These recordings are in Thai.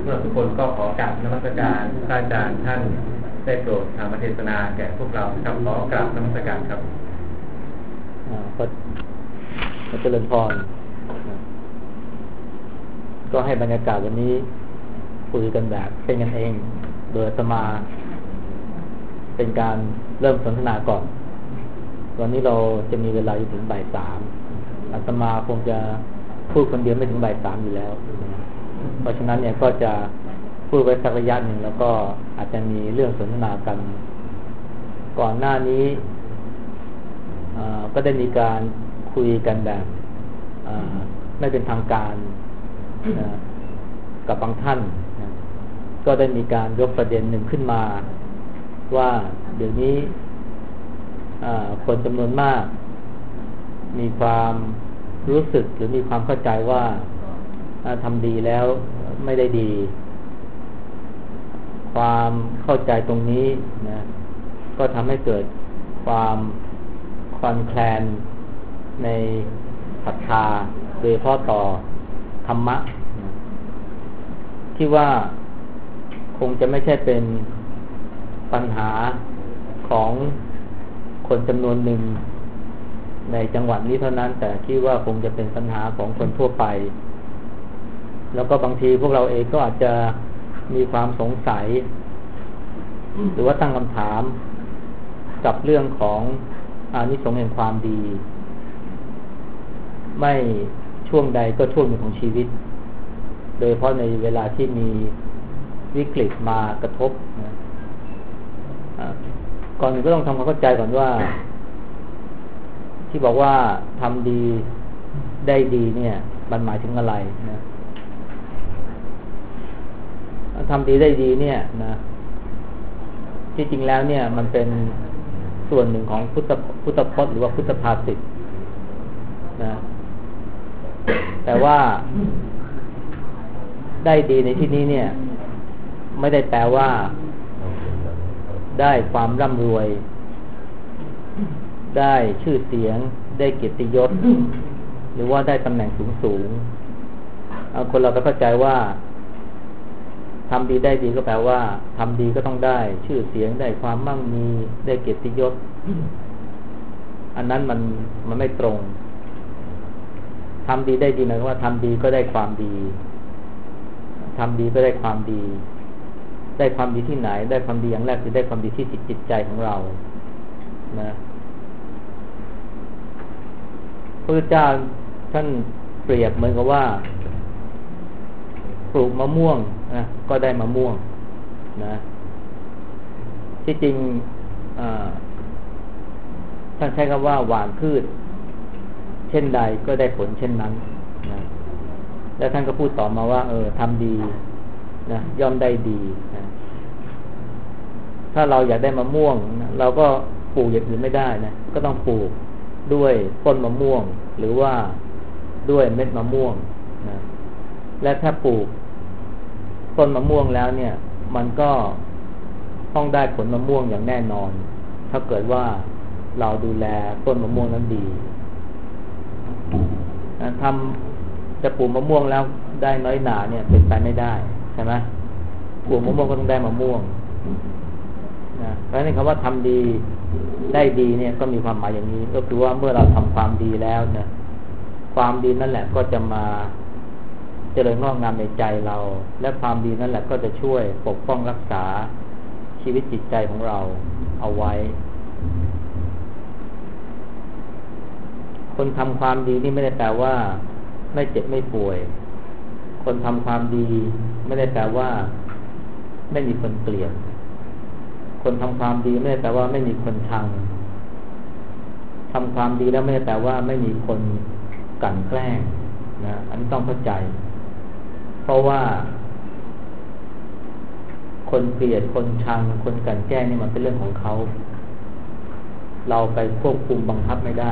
เราทุกคนก็ขอกราบนมัสการพระอาจารย์ท่านได้โปรดธรรมเทศนาแก่พวกเราครับขอกราบนมัสการครับก็เจริญพรก็ให้บรรยากาศวันนี้คุยกันแบบเป็นกันเองโดยอาตมาเป็นการเริ่มสนทนาก่อนวันนี้เราจะมีเวลาอยู่ถึงบ่ายสามอาตมาคงจะพูดคนเดียวไม่ถึงบ่ายสามอยู่แล้วเพราะฉะนั้นเนี่ยก็จะพูดไว้สักระยะหนึ่งแล้วก็อาจจะมีเรื่องสนทนากันก่อนหน้านี้ก็ได้มีการคุยกันแบบไม่เป็นทางการกับบางท่านก็ได้มีการยกประเด็นหนึ่งขึ้นมาว่าเดี๋ยวนี้คนจำนวนมากมีความรู้สึกหรือมีความเข้าใจว่าทำดีแล้วไม่ได้ดีความเข้าใจตรงนี้นะก็ทำให้เกิดความคลอนแคลนในศรัทธาโดยเฉพาะต่อธรรมะที่ว่าคงจะไม่ใช่เป็นปัญหาของคนจำนวนหนึ่งในจังหวัดนี้เท่านั้นแต่คิดว่าคงจะเป็นปัญหาของคนทั่วไปแล้วก็บางทีพวกเราเองก็อาจจะมีความสงสัยหรือว่าตั้งคำถามกับเรื่องของอานิสงส์แห่งความดีไม่ช่วงใดก็ช่วงหนึ่งของชีวิตโดยเฉพาะในเวลาที่มีวิกฤตมากระทบก่อนอื่นก็ต้องทำความเข้าใจก่อนว่าที่บอกว่าทำดีได้ดีเนี่ยมันหมายถึงอะไรนะทำดีได้ดีเนี่ยนะที่จริงแล้วเนี่ยมันเป็นส่วนหนึ่งของพุทธพจน์หรือว่าพุทธภาษิตนะแต่ว่าได้ดีในที่นี้เนี่ยไม่ได้แปลว่าได้ความร่ำรวยได้ชื่อเสียงได้เกียรติยศหรือว่าได้ตำแหน่งสูงคนเราก็เข้าใจว่าทำดีได้ดีก็แปลว่าทำดีก็ต้องได้ชื่อเสียงได้ความมั่งมีได้เกียรติยศอันนั้นมันไม่ตรงทำดีได้ดีหมายความว่าทำดีก็ได้ความดีทำดีก็ได้ความดีได้ความดีที่ไหนได้ความดีอย่างแรกคือได้ความดีที่จิตใจของเรานะพระพุทธเจ้าท่านเปรียบเหมือนกับว่าปลูกมะม่วงนะก็ได้มะม่วงนะที่จริงท่านใช้คำว่าหว่านพืชเช่นใดก็ได้ผลเช่นนั้นนะแล้วท่านก็พูดต่อมาว่าทำดีนะย่อมได้ดีนะถ้าเราอยากได้มะม่วงนะเราก็ปลูกอย่างอื่นไม่ได้นะก็ต้องปลูกด้วยต้นมะม่วงหรือว่าด้วยเม็ดมะม่วงนะและถ้าปลูกต้นมะม่วงแล้วเนี่ยมันก็ต้องได้ผลมะม่วงอย่างแน่นอนถ้าเกิดว่าเราดูแลต้นมะม่วงนั้นดีจะปลูกมะม่วงแล้วได้น้อยหนาเนี่ยเป็นไปไม่ได้ใช่ไหมปลูกมะม่วงก็ต้องได้มะม่วงนะเพราะฉะนั้นคำว่าทำดีได้ดีเนี่ยก็มีความหมายอย่างนี้ก็คือว่าเมื่อเราทำความดีแล้วเนี่ยความดีนั่นแหละก็จะมาเจริญงอกงามในใจเราและความดีนั่นแหละก็จะช่วยปกป้องรักษาชีวิตจิตใจของเราเอาไว้คนทำความดีนี่ไม่ได้แปลว่าไม่เจ็บไม่ป่วยคนทำความดีไม่ได้แปลว่าไม่มีคนเกลียดคนทำความดีไม่ได้แปลว่าไม่มีคนชังทำความดีแล้วไม่ได้แปลว่าไม่มีคนกลั่นแกล้งนะอันนี้ต้องเข้าใจเพราะว่าคนเกลียดคนชังคนกลั่นแกล้งนี่มันเป็นเรื่องของเขาเราไปควบคุมบังคับไม่ได้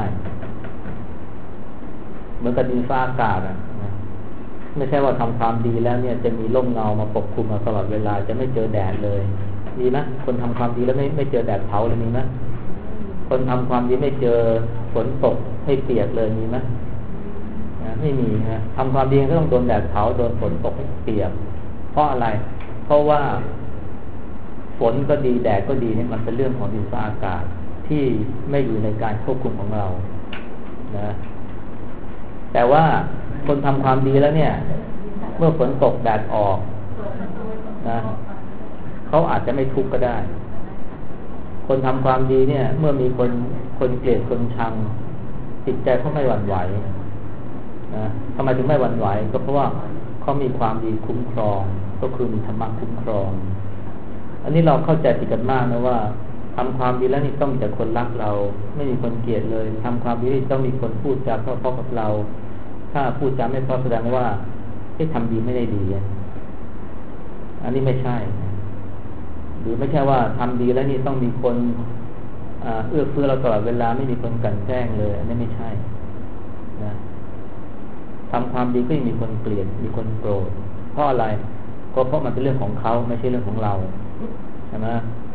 เหมือนกับดินฟ้าอากาศนะไม่ใช่ว่าทำความดีแล้วเนี่ยจะมีร่มเงามาปกคลุมมาตลอดเวลาจะไม่เจอแดดเลยมีไหมคนทำความดีแล้วไม่เจอแดดเผาเลยมีไหมคนทำความดีไม่เจอฝนตกให้เปียกเลยมีไหมไม่มีนะทำความดีก็ต้องโดนแดดเผาโดนฝนตกให้เปียกเพราะอะไรเพราะว่าฝนก็ดีแดดก็ดีเนี่ยมันเป็นเรื่องของดินฟ้าอากาศที่ไม่อยู่ในการควบคุมของเรานะแต่ว่าคนทำความดีแล้วเนี่ยเมื่อฝนตกแดดออกนะเขาอาจจะไม่ทุกข์ก็ได้คนทำความดีเนี่ยเมื่อมีคนเกลียดคนชังจิตใจเขาไม่หวั่นไหวนะทำไมถึงไม่หวั่นไหวก็เพราะว่าเขามีความดีคุ้มครองก็คือมีธรรมะคุ้มครองอันนี้เราเข้าใจผิดกันมากนะว่าทำความดีแล้วนี่ต้องมีแต่คนรักเราไม่มีคนเกลียดเลยทำความดีต้องมีคนพูดจาเพราะกับเราถ้าพูดจาไม่เพราะแสดงว่าที่ทำดีไม่ได้ดีอันนี้ไม่ใช่หรือไม่ใช่ว่าทำดีแล้วนี่ต้องมีคนเอื้อเฟื้อเราตลอดเวลาไม่มีคนกลั่นแกล้งเลยอันนี้ไม่ใช่นะทำความดีก็ยังมีคนเกลียดมีคนโกรธเพราะอะไรก็เพราะมันเป็นเรื่องของเขาไม่ใช่เรื่องของเราใช่ไหม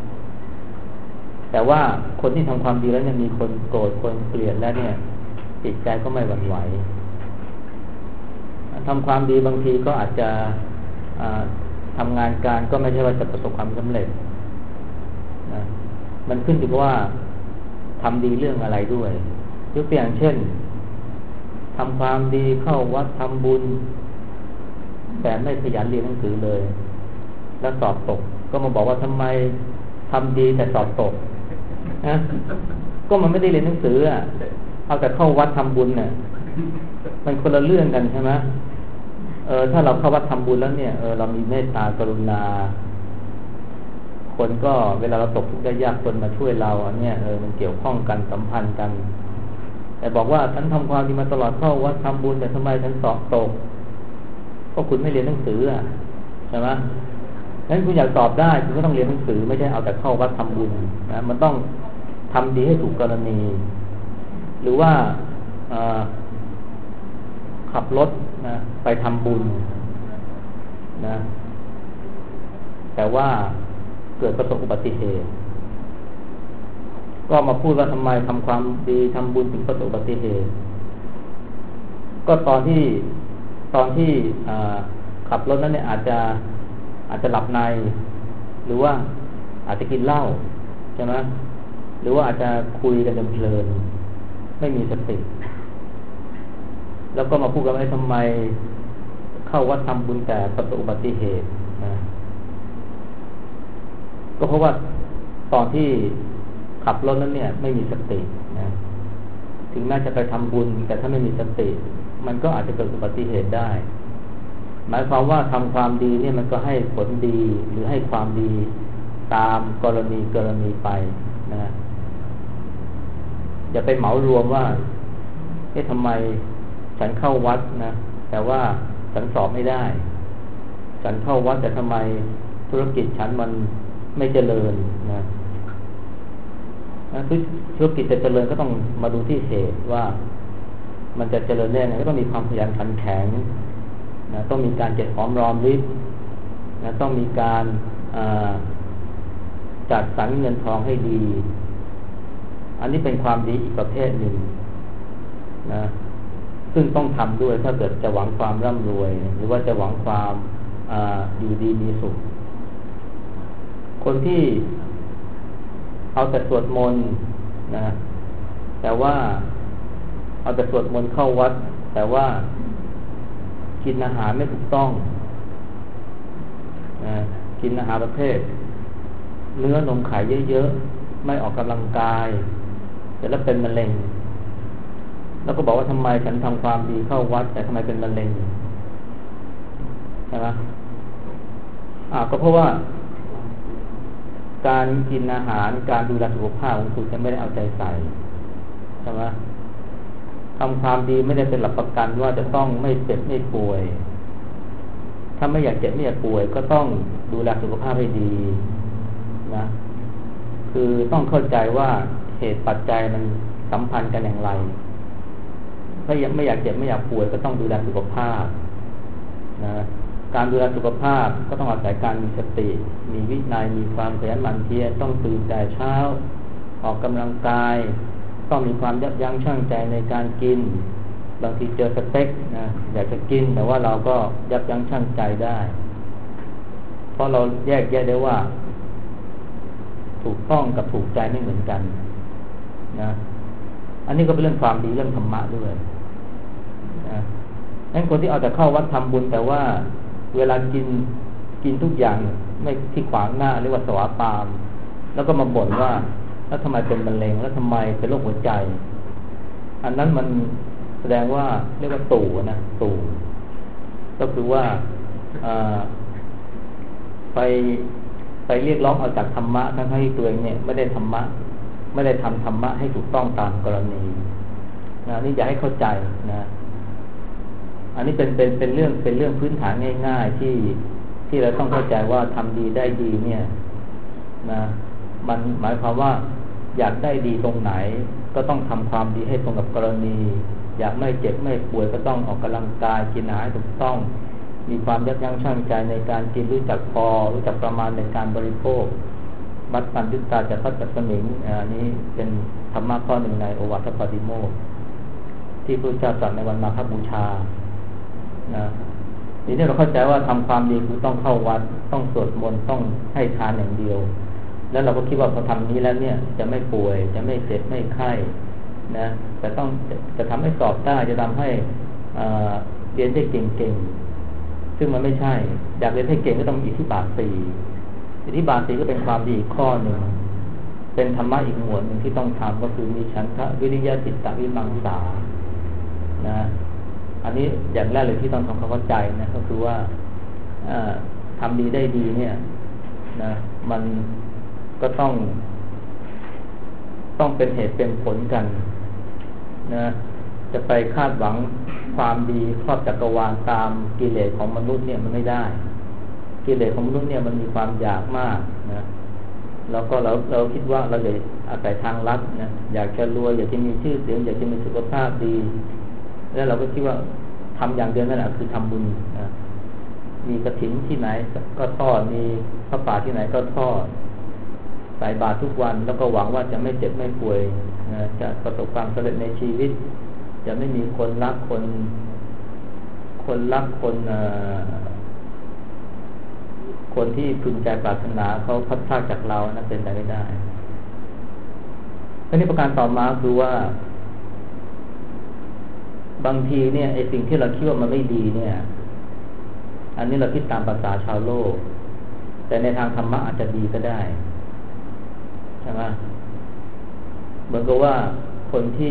แต่ว่าคนที่ทำความดีแล้วเนี่ยมีคนโกรธคนเกลียดแล้วเนี่ยจิตใจก็ไม่หวั่นไหวทำความดีบางทีก็อาจจะทำงานการก็ไม่ใช่ว่าจะประสบความสำเร็จนะมันขึ้นอยู่กับว่าทำดีเรื่องอะไรด้วยยกตัวอย่างเช่นทำความดีเข้าวัดทำบุญแต่ไม่ขยันเรียนหนังสือเลยแล้วสอบตกก็มาบอกว่าทำไมทำดีแต่สอบตกนะก็มันไม่ได้เรียนหนังสือเอาแต่เข้าวัดทำบุญเนี่ยมันคนละเรื่องกันใช่ไหมถ้าเราเข้าวัดทำบุญแล้วเนี่ยเรามีเมตตากรุณาคนก็เวลาเราตกทุกข์ได้ยากคนมาช่วยเราอันเนี้ยมันเกี่ยวข้องกันสัมพันธ์กันแต่บอกว่าฉันทำความดีมาตลอดเข้าวัดทำบุญแต่ทำไมฉันสอบตกก็คุณไม่เรียนหนังสือใช่ไหมงั้นคุณอยากสอบได้คุณก็ต้องเรียนหนังสือไม่ใช่เอาแต่เข้าวัดทำบุญนะมันต้องทำดีให้ถูกกรณีหรือว่าขับรถนะไปทำบุญนะแต่ว่าเกิดประสบอุบัติเหตุก็มาพูดว่าทำไมทำความดีทำบุญถึงประสบอุบัติเหตุก็ตอนที่ขับรถนั้นเนี่ยอาจจะหลับในหรือว่าอาจจะกินเหล้าใช่ไหมหรือว่าอาจจะคุยกันเพลินไม่มีสติแล้วก็มาพูดกันว่าทำไมเข้าวัดทำบุญแต่ประสบอุบัติเหตุนะก็เพราะว่าตอนที่ขับรถนั้นเนี่ยไม่มีสตินะถึงแม้จะไปทำบุญแต่ถ้าไม่มีสติมันก็อาจจะเกิดอุบัติเหตุได้หมายความว่าทำความดีเนี่ยมันก็ให้ผลดีหรือให้ความดีตามกรณีไปนะอย่าไปเหมารวมว่าทำไมฉันเข้าวัดนะแต่ว่าฉันสอบไม่ได้ฉันเข้าวัดแต่ทำไมธุรกิจฉันมันไม่เจริญนะธุรกิจจะเจริญก็ต้องมาดูที่เหตุว่ามันจะเจริญได้ไงก็ต้องมีความขยันขันแข็งนะต้องมีการเก็บหอมรอมริบนะต้องมีการจัดสรรเงินทองให้ดีอันนี้เป็นความดีอีกประเภทหนึ่งนะซึ่งต้องทำด้วยถ้าเกิดจะหวังความร่ำรวยหรือว่าจะหวังความอยู่ดีมีสุขคนที่เอาแต่สวดมนต์นะแต่ว่าเอาแต่สวดมนต์เข้าวัดแต่ว่ากินอาหารไม่ถูกต้องนะกินอาหารประเภทเนื้อนมไข่เยอะๆไม่ออกกำลังกายเสร็จแล้วเป็นมะเร็งแล้วก็บอกว่าทำไมฉันทำความดีเข้าวัดแต่ทำไมเป็นมะเร็งใช่ไหมก็เพราะว่าการกินอาหารการดูแลสุขภาพของคุณจะไม่ได้เอาใจใส่ใช่ไหมทำความดีไม่ได้เป็นหลักประกันว่าจะต้องไม่เจ็บไม่ป่วยถ้าไม่อยากเจ็บไม่อยากป่วยก็ต้องดูแลสุขภาพให้ดีนะคือต้องเข้าใจว่าเหตุปัจจัยมันสัมพันธ์กันอย่างไรถ้ายังไม่อยากเจ็บไม่อยากป่วยก็ต้องดูแลสุขภาพนะการดูแลสุขภาพก็ต้องอาศัยการมีสติมีวินัยมีความขยันหมั่นเพียรต้องตื่นแต่เช้าออกกำลังกายต้องมีความยับยั้งชั่งใจในการกินบางทีเจอสเต็กนะอยากจะกินแต่ว่าเราก็ยับยั้งชั่งใจได้เพราะเราแยกแยะได้ว่าถูกต้องกับถูกใจไม่เหมือนกันนะอันนี้ก็เป็นเรื่องความดีเรื่องธรรมะด้วยนะงั้นคนที่เอาแต่เข้าวัดทำบุญแต่ว่าเวลากินทุกอย่างไม่ที่ขวางหน้าเรียกว่าสวาปามแล้วก็มาบ่นว่าแล้วทำไมเป็นมะเร็งแล้วทำไมเป็นโรคหัวใจอันนั้นมันแสดงว่าเรียกว่าตู่ก็คือว่าไปเรียกร้องเอาจากธรรมะทั้งที่ตัวเองเนี่ยไม่ได้ทำธรรมะให้ถูกต้องตามกรณีนะนี่อยากให้เข้าใจนะอันนี้เป็นเรื่องพื้นฐานง่ายๆที่เราต้องเข้าใจว่าทำดีได้ดีเนี่ยนะมันหมายความว่าอยากได้ดีตรงไหนก็ต้องทำความดีให้ตรงกับกรณีอยากไม่เจ็บไม่ป่วยก็ต้องออกกำลังกายกินอาหารถูกต้องมีความยับยั้งชั่งใจในการกินรู้จักพอรู้จักประมาณในการบริโภคมัตตัญญุตาจะพัฒสมิงอันนี้เป็นธรรมะข้อหนึ่งในโอวาทปาติโมกข์ที่พระเจ้าตรัสในวันมาฆบูชานะทีนี้เราเข้าใจว่าทำความดีคือต้องเข้าวัดต้องสวดมนต์ต้องให้ทานอย่างเดียวแล้วเราก็คิดว่าพอทำนี้แล้วเนี่ยจะไม่ป่วยจะไม่เจ็บไม่ไข้นะแต่ต้องจะทำให้สอบได้จะทำให้เรียนได้เก่งๆซึ่งมันไม่ใช่อยากเรียนให้เก่งก็ต้องอิทธิบาท 4อิทธิบาท 4ก็เป็นความดีอีกข้อหนึ่งเป็นธรรมะอีกหมวดหนึ่งที่ต้องทำก็คือมีฉันทะวิริยะจิตตะวิมังสานะอันนี้อย่างแรกเลยที่ต้องทำความเข้าใจนะก็คือว่าทำดีได้ดีเนี่ยนะมันก็ต้องเป็นเหตุเป็นผลกันนะจะไปคาดหวังความดีครอบจักรวาลตามกิเลสของมนุษย์เนี่ยมันไม่ได้กิเลสของมนุษย์เนี่ยมันมีความอยากมากนะแล้วก็เราคิดว่าเราจะอาศัยทางลัดนะอยากจะรวยอยากจะมีชื่อเสียงอยากจะมีสุขภาพดีแล้วเราก็คิดว่าทำอย่างเดียวนั่นแหละคือทำบุญนะมีกฐินที่ไหนก็ทอดมีพระป่าที่ไหนก็ทอดใส่บาตรทุกวันแล้วก็หวังว่าจะไม่เจ็บไม่ป่วยนะจะประสบความสำเร็จในชีวิตจะไม่มีคนรักคนที่พึงใจปรารถนาเขาพัดพลาดจากเรานะเป็นไปไม่ได้ทีนี้ประการต่อมาคือว่าบางทีเนี่ยไอ้สิ่งที่เราคิดว่ามันไม่ดีเนี่ยอันนี้เราคิดตามภาษาชาวโลกแต่ในทางธรรมะอาจจะดีก็ได้ใช่ไหมเหมือนกับว่าคนที่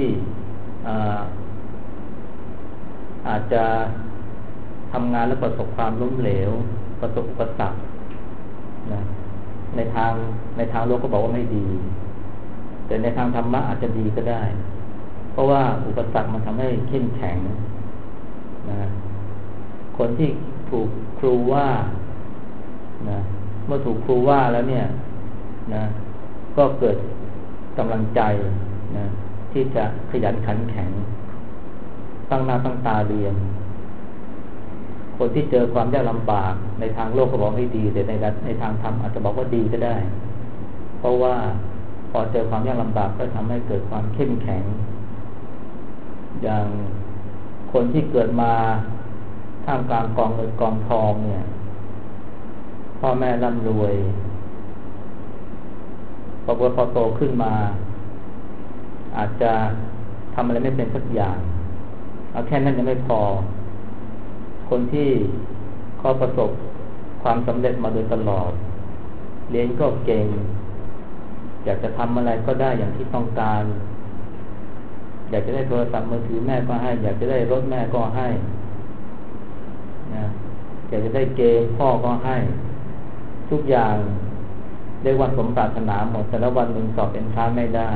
อาจจะทำงานแล้วประสบความล้มเหลวประสบอุปสรรคนะในทางโลกก็บอกว่าไม่ดีแต่ในทางธรรมะอาจจะดีก็ได้เพราะว่าอุปสรรคมันทำให้เข้มแข็งนะคนที่ถูกครูว่านะเมื่อถูกครูว่าแล้วเนี่ยนะก็เกิดกำลังใจนะที่จะขยันขันแข็งตั้งหน้าตั้งตาเรียนคนที่เจอความยากลำบากในทางโลกก็บอกให้ดีแต่ในทางธรรมอาจจะบอกว่าดีก็ได้เพราะว่าพอเจอความยากลำบากก็ทำให้เกิดความเข้มแข็งอย่างคนที่เกิดมาท่ามกลางกองเงินกองทองเนี่ยพ่อแม่ร่ำรวยพอโตขึ้นมาอาจจะทำอะไรไม่เป็นสักอย่างเอาแค่นั้นยังไม่พอคนที่เขาประสบความสำเร็จมาโดยตลอดเรียนก็เก่งอยากจะทำอะไรก็ได้อย่างที่ต้องการอยากจะได้โทรศัพท์มือถือแม่ก็ให้อยากจะได้รถแม่ก็ให้นะอยากจะได้เกมพ่อก็ให้ทุกอย่างได้วันสมปรารถนาหมดแต่ละวันหนึ่งสอบเป็นค้าไม่ได้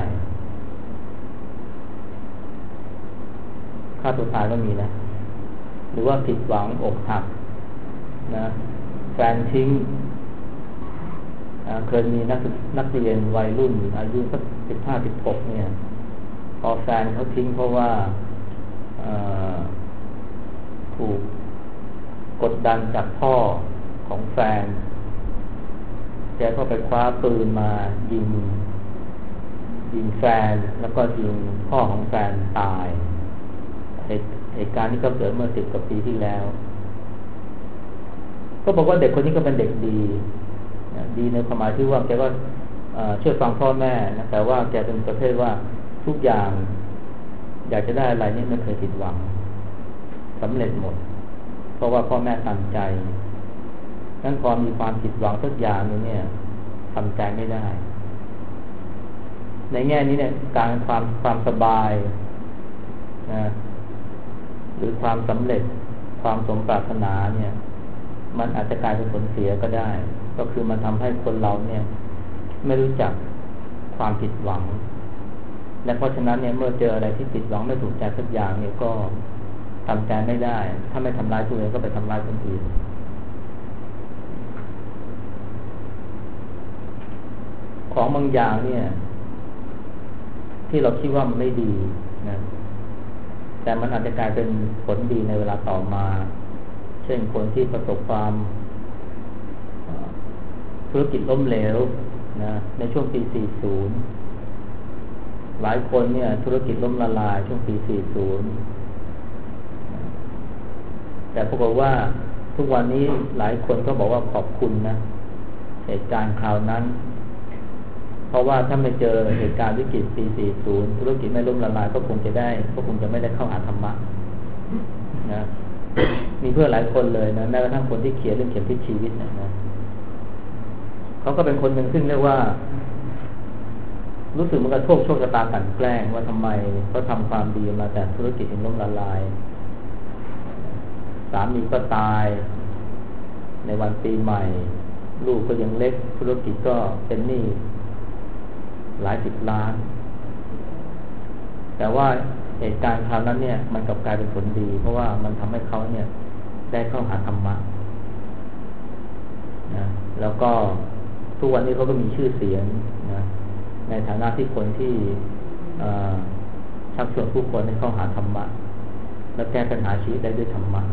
ค่าตัวตายก็มีนะหรือว่าผิดหวังอกหักนะแฟนทิ้งเคยมีนักเรียนวัยรุ่นอายุสัก15-16เนี่ยพอแฟนเขาทิ้งเพราะว่าถูกกดดันจากพ่อของแฟนแกก็ไปคว้าปืนมายิงแฟนแล้วก็ยิงพ่อของแฟนตายเหตุการณ์นี้ก็เกิดเมื่อ10 กว่าปีที่แล้วก็บอกว่าเด็กคนนี้ก็เป็นเด็กดีดีในความหมายที่ว่าแกก็เชื่อฟังพ่อแม่นะแต่ว่าแกเป็นประเภทว่าทุกอย่างอยากจะได้อะไรนี่ไม่เคยผิดหวังสำเร็จหมดเพราะว่าพ่อแม่ตามใจนั้นพอมีความผิดหวังสักอย่างนึงเนี่ยทำใจไม่ได้ในแง่นี้เนี่ยการความสบายนะหรือความสำเร็จความสมปรารถนาเนี่ยมันอาจจะกลายเป็นผลเสียก็ได้ก็คือมันทำให้คนเราเนี่ยไม่รู้จักความผิดหวังและเพราะฉะนั้นเนี่ยเมื่อเจออะไรที่ผิดหวังไม่ถูกใจสักอย่างเนี่ยก็ทำใจไม่ได้ถ้าไม่ทำร้ายตัวเองก็ไปทำร้ายคนอื่นของบางอย่างเนี่ยที่เราคิดว่ามันไม่ดีนะแต่มันอาจจะกลายเป็นผลดีในเวลาต่อมาเช่นคนที่ประสบความธุรกิจล้มเหลวนะในช่วงปี 40 หลายคนเนี่ยธุรกิจล้มละลายช่วงปี 40 แต่ปรากฏว่าทุกวันนี้หลายคนก็บอกว่าขอบคุณนะเหตุการณ์คราวนั้นเพราะว่าถ้าไม่เจอเหตุการณ์วิกฤตปี 40 ธุรกิจไม่ล้มละลายก็คงจะไม่ได้เข้าหาธรรมะนะมีเพื่อนหลายคนเลยนะแม้กระทั่งคนที่เขียนเรื่องเข็มทิศชีวิตนะเขาก็เป็นคนหนึ่งซึ่งเรียกว่ารู้สึกเหมือนกับโชคชะตากลั่นแกล้งว่าทำไมเขาทำความดีมาแต่ธุรกิจถึงล้มละลายสามีก็ตายในวันปีใหม่ลูกก็ยังเล็กธุรกิจก็เป็นหนี้หลาย10 ล้านแต่ว่าเหตุการณ์คราวนั้นเนี่ยมันกลับกลายเป็นผลดีเพราะว่ามันทำให้เขาเนี่ยได้เข้าหาธรรมะนะแล้วก็ทุกวันนี้เขาก็มีชื่อเสียงนะในฐานะที่คนที่ชักชวนผู้คนให้เข้าหาธรรมะและแก้ปัญหาชีวิตได้ด้วยธรรมะ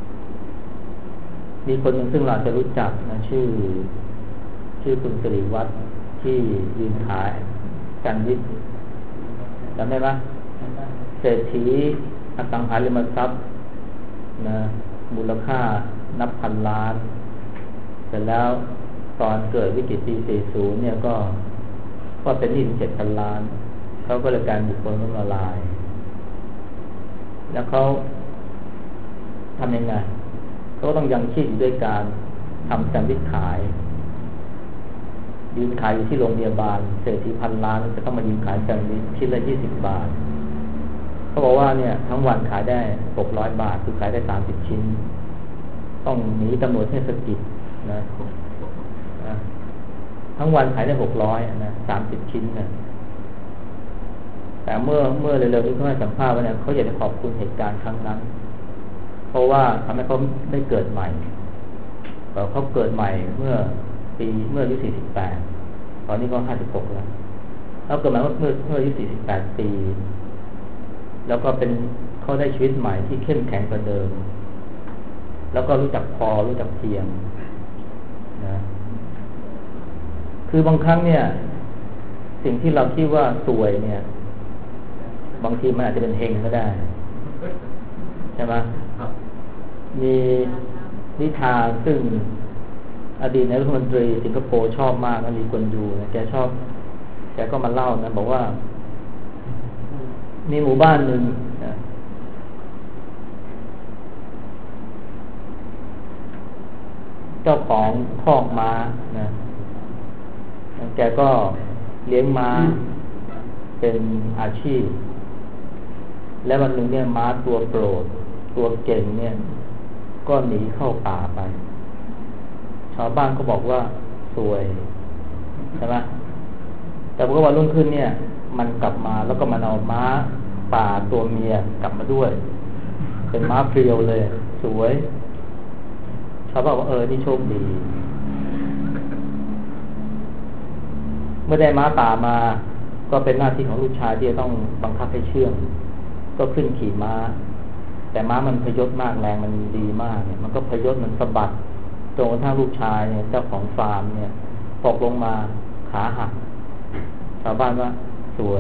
มีคนหนึ่งซึ่งเราจะรู้จักนะชื่อคุณสิริวัฒน์ที่ยืนขายกันวิทย์จำได้ไหมเศรษฐีอสังหาริมทรัพย์นะมูลค่านับพันล้านเสร็จแล้วตอนเกิดวิกฤตปี 40 เนี่ยก็เป็นหนี้ถึง 7,000 ล้านเขาก็เลยกลายเป็นบุคคลล้มละลายแล้วเขาทำยังไงเขาต้องยังชีพอยู่ด้วยการทำแซนด์วิชขายยืนขายอยู่ที่โรงพยาบาลเศรษฐีพันล้านจะต้องมายืนขายแซนด์วิชชิ้นละ20 บาทเขาบอกว่าเนี่ยทั้งวันขายได้600 บาทคือขายได้30 ชิ้นต้องหนีตำรวจเทศกิจนะทั้งวันขายได้600นะ30 ชิ้นนะแต่เมื่อเร็วๆนี้เขาให้สัมภาษณ์ว่าเนี่ยเขาอยากจะขอบคุณเหตุการณ์ครั้งนั้นเพราะว่าทำให้เขาได้เกิดใหม่เขาเกิดใหม่เมื่ออายุ48ตอนนี้ก็56แล้วเกิดใหม่เมื่ออายุ48 ปีแล้วก็เป็นเขาได้ชีวิตใหม่ที่เข้มแข็งกว่าเดิมแล้วก็รู้จักพอรู้จักเพียงนะคือบางครั้งเนี่ยสิ่งที่เราคิดว่าสวยเนี่ยบางทีมันอาจจะเป็นเฮงก็ได้ใช่ไหมมีนิทานซึ่งอดีตนายกรัฐมนตรีสิงคโปร์ชอบมากนะลีกวนยูนะแกก็มาเล่านะบอกว่ามีหมู่บ้านหนึ่งนะเจ้าของคอกม้านะแกก็เลี้ยงม้าเป็นอาชีพและวันหนึ่งเนี่ยม้าตัวโปรดตัวเก่งเนี่ยก็หนีเข้าป่าไปชาวบ้านก็บอกว่าสวยใช่ไหมแต่พอวันรุ่งขึ้นเนี่ยมันกลับมาแล้วก็มันเอาม้าป่าตัวเมียกลับมาด้วยเป็นม้าเพรียวเลยสวยชาวบ้านว่านี่โชคดีเมื่อได้ม้าป่ามาก็เป็นหน้าที่ของลูกชายที่จะต้องบังคับให้เชื่องก็ขึ้นขี่ม้าแต่ม้ามันพยศมากแรงมันดีมากเนี่ยมันก็พยศมันสะบัดจนกระทั่งลูกชายเนี่ยเจ้าของฟาร์มเนี่ยตกลงมาขาหักชาวบ้านว่าสวย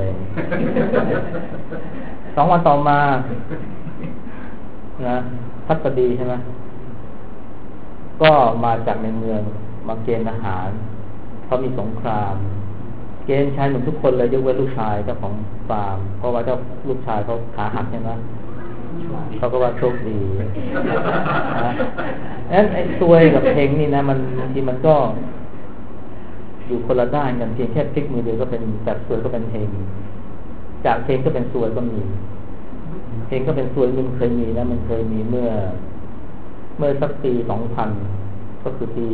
2 วันต่อมานะพัสดีใช่ไหมก็ก็มาจากในเมืองมาเกณฑ์ทหารเขามีสงครามเกณฑ์ชายหนุ่มทุกคนเลยยกเว้นลูกชายเจ้าของฟาร์มเพราะว่าเจ้าลูกชายเขาขาหักใช่ไหมเขาก็ว่าโชคดีนะนั้นไอ้ซวยกับเพลงนี่นะมันบางทีมันก็อยู่คนละด้านกันเพียงแค่พลิกมือเดียวก็เป็นแบบซวยก็เป็นเพลงจากเพลงก็เป็นซวยก็มีเพลงก็เป็นซวยมันเคยมีนะมันเคยมีเมื่อสักปี 2000 ก็คือปี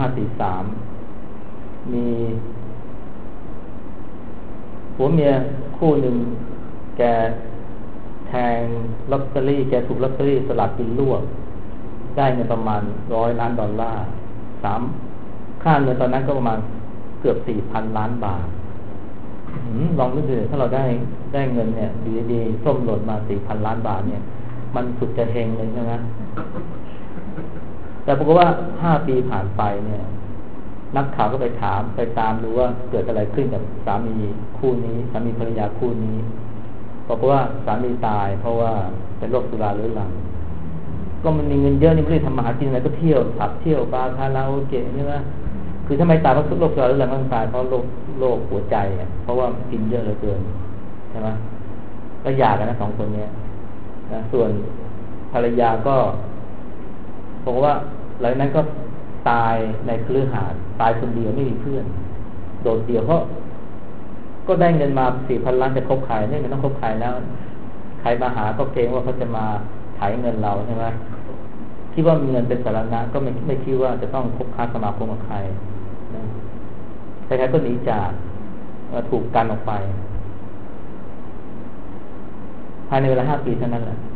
2543มีผัวเมียคู่หนึ่งแกแทงลอตเตอรี่แกถูกลอตเตอรี่สลากกินรวบได้เงินประมาณ$100 ล้านค่าเงินตอนนั้นก็ประมาณเกือบ 4,000 ล้านบาทลองนึกดูถ้าเราได้เงินเนี่ยดีๆส้มหล่นมา 4,000 ล้านบาทเนี่ยมันสุดจะเฮงเลยใช่ไหมแต่ปรากฏว่า5 ปีผ่านไปเนี่ยนักข่าวก็ไปตามดูว่าเกิดอะไรขึ้นกับสามีคู่นี้สามีภรรยาคู่นี้บอกว่าสามีตายเพราะว่าเป็นโรคสุราเรื้อรังก็มันมีเงินเยอะนี่ไม่ได้ทำมาหากินอะไรก็เที่ยวผับเที่ยวบาร์คาราโอเกะใช่ไหมคือถ้าไม่ตายเพราะโรคสุราเรื้อรังมันตายเพราะโรคหัวใจเพราะว่ากินเยอะเหลือเกินใช่ไหมก็หย่ากันนะ2 คนนี้นะส่วนภรรยาก็บอกว่าหลังนั้นก็ตายในคฤหาสน์ตายคนเดียวไม่มีเพื่อนโดดเดี่ยวเพราะก็ได้เงินมา 4,000 ล้านจะคบใครเนี่ยมันต้องคบใครแล้วใครมาหาก็เกรงว่าเขาจะมาไถเงินเราใช่ไหมคิดว่ามีเงินเป็นสาระก็ไม่คิดว่าจะต้องคบค้าสมาคมกับใครนะใครๆก็หนีจากถูกกันออกไปภายในเวลา5 ปีเท่านั้นแหละ